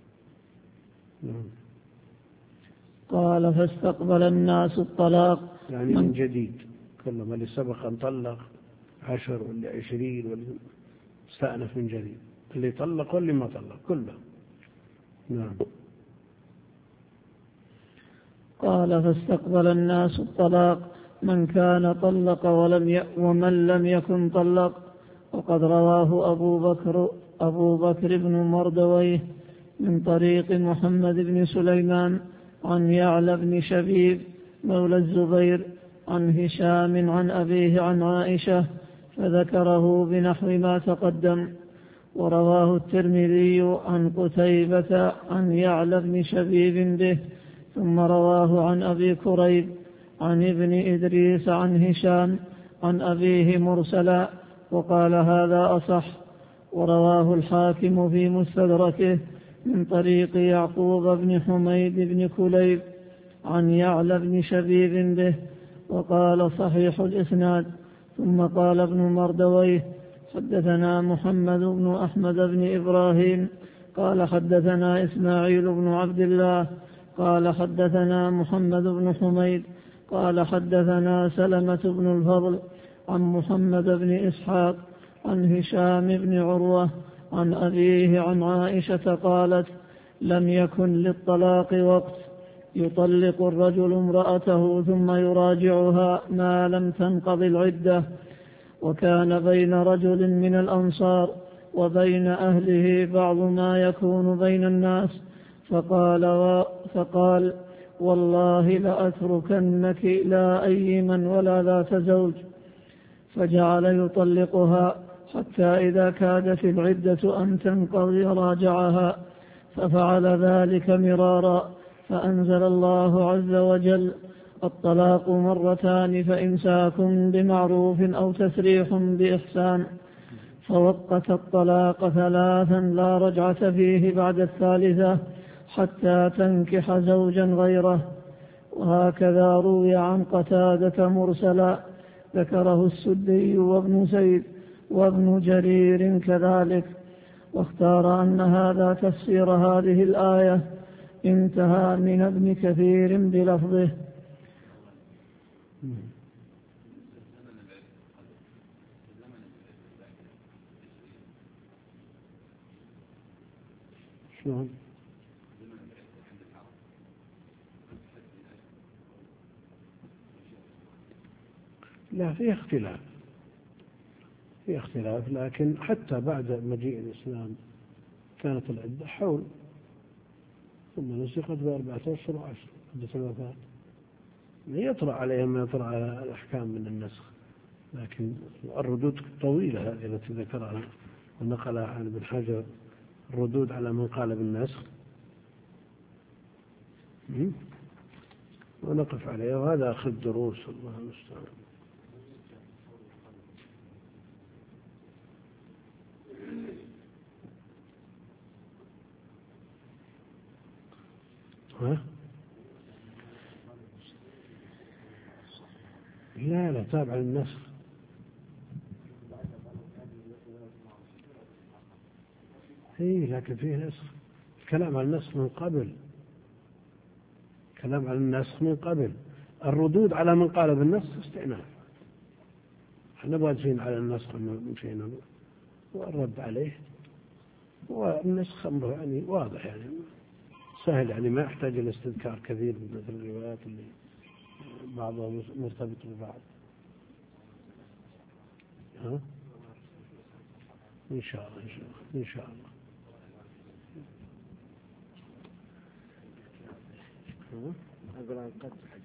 قال فاستقبل الناس الطلاق يعني من جديد، كلما اللي سبق أن طلق عشر واللي عشرين واللي استأنف من جديد، اللي طلق واللي ما طلق كله. نعم. قال فاستقبل الناس الطلاق من كان طلق ولم ي... ومن لم يكن طلق. وقد رواه أبو بكر أبو بكر بن مردويه من طريق محمد بن سليمان عن يعلى بن شبيب مولى الزبير عن هشام عن أبيه عن عائشة فذكره بنحو ما تقدم. ورواه الترمذي عن قتيبة عن يعلى بن شبيب به، ثم رواه عن أبي كريب عن ابن إدريس عن هشام عن أبيه مرسلا وقال هذا أصح. ورواه الحاكم في مستدركه من طريق يعقوب بن حميد بن كليب عن يعلى بن شبيب به وقال صحيح الإسناد. ثم قال ابن مردويه حدثنا محمد بن أحمد بن إبراهيم قال حدثنا إسماعيل بن عبد الله قال حدثنا محمد بن حميد قال حدثنا سلمة بن الفضل عن محمد بن إسحاق عن هشام بن عروة عن أبيه عن عائشة قالت لم يكن للطلاق وقت، يطلق الرجل امرأته ثم يراجعها ما لم تنقض العدة. وكان بين رجل من الأنصار وبين أهله بعض ما يكون بين الناس، فقال, و فقال والله لأتركنك لا أيما ولا ذات زوج. فجعل يطلقها حتى إذا كادت العدة أن تنقضي راجعها، ففعل ذلك مرارا، فأنزل الله عز وجل الطلاق مرتان فإمساك بمعروف أو تسريح بإحسان. فوقت الطلاق ثلاثا لا رجعة فيه بعد الثالثة حتى تنكح زوجا غيره. وهكذا روي عن قتادة مرسلا ذكره السدي وابن زيد وابن جرير كذلك، واختار أن هذا تفسير هذه الآية. انتهى من ابن كثير بلفظه. شلون؟ لا، في اختلاف في اختلاف لكن حتى بعد مجيء الإسلام كانت العدة حول، ثم نسخت بأربعة أشهر وعشر عدة الوفاة. يطرأ عليها ما يطرأ على الأحكام من النسخ، لكن الردود طويلة هذه التي ذكرها ونقلها عن ابن حجر، الردود على من قال بالنسخ ونقف عليها، وهذا أخذ دروس الله المستعان. ها؟ لا لا تابع للنسخ. اي لكن فيه نسخ، الكلام على النسخ من قبل، كلام على النسخ من قبل. الردود على من قال بالنسخ استئناف، احنا واقفين على النسخ مشينا والرد عليه، والنسخ أمره يعني واضح يعني سهل، يعني ما يحتاج إلى استذكار كثير مثل الروايات اللي بعضها مرتبط ببعض. ها؟ إن شاء الله إن شاء الله إن شاء الله. ها؟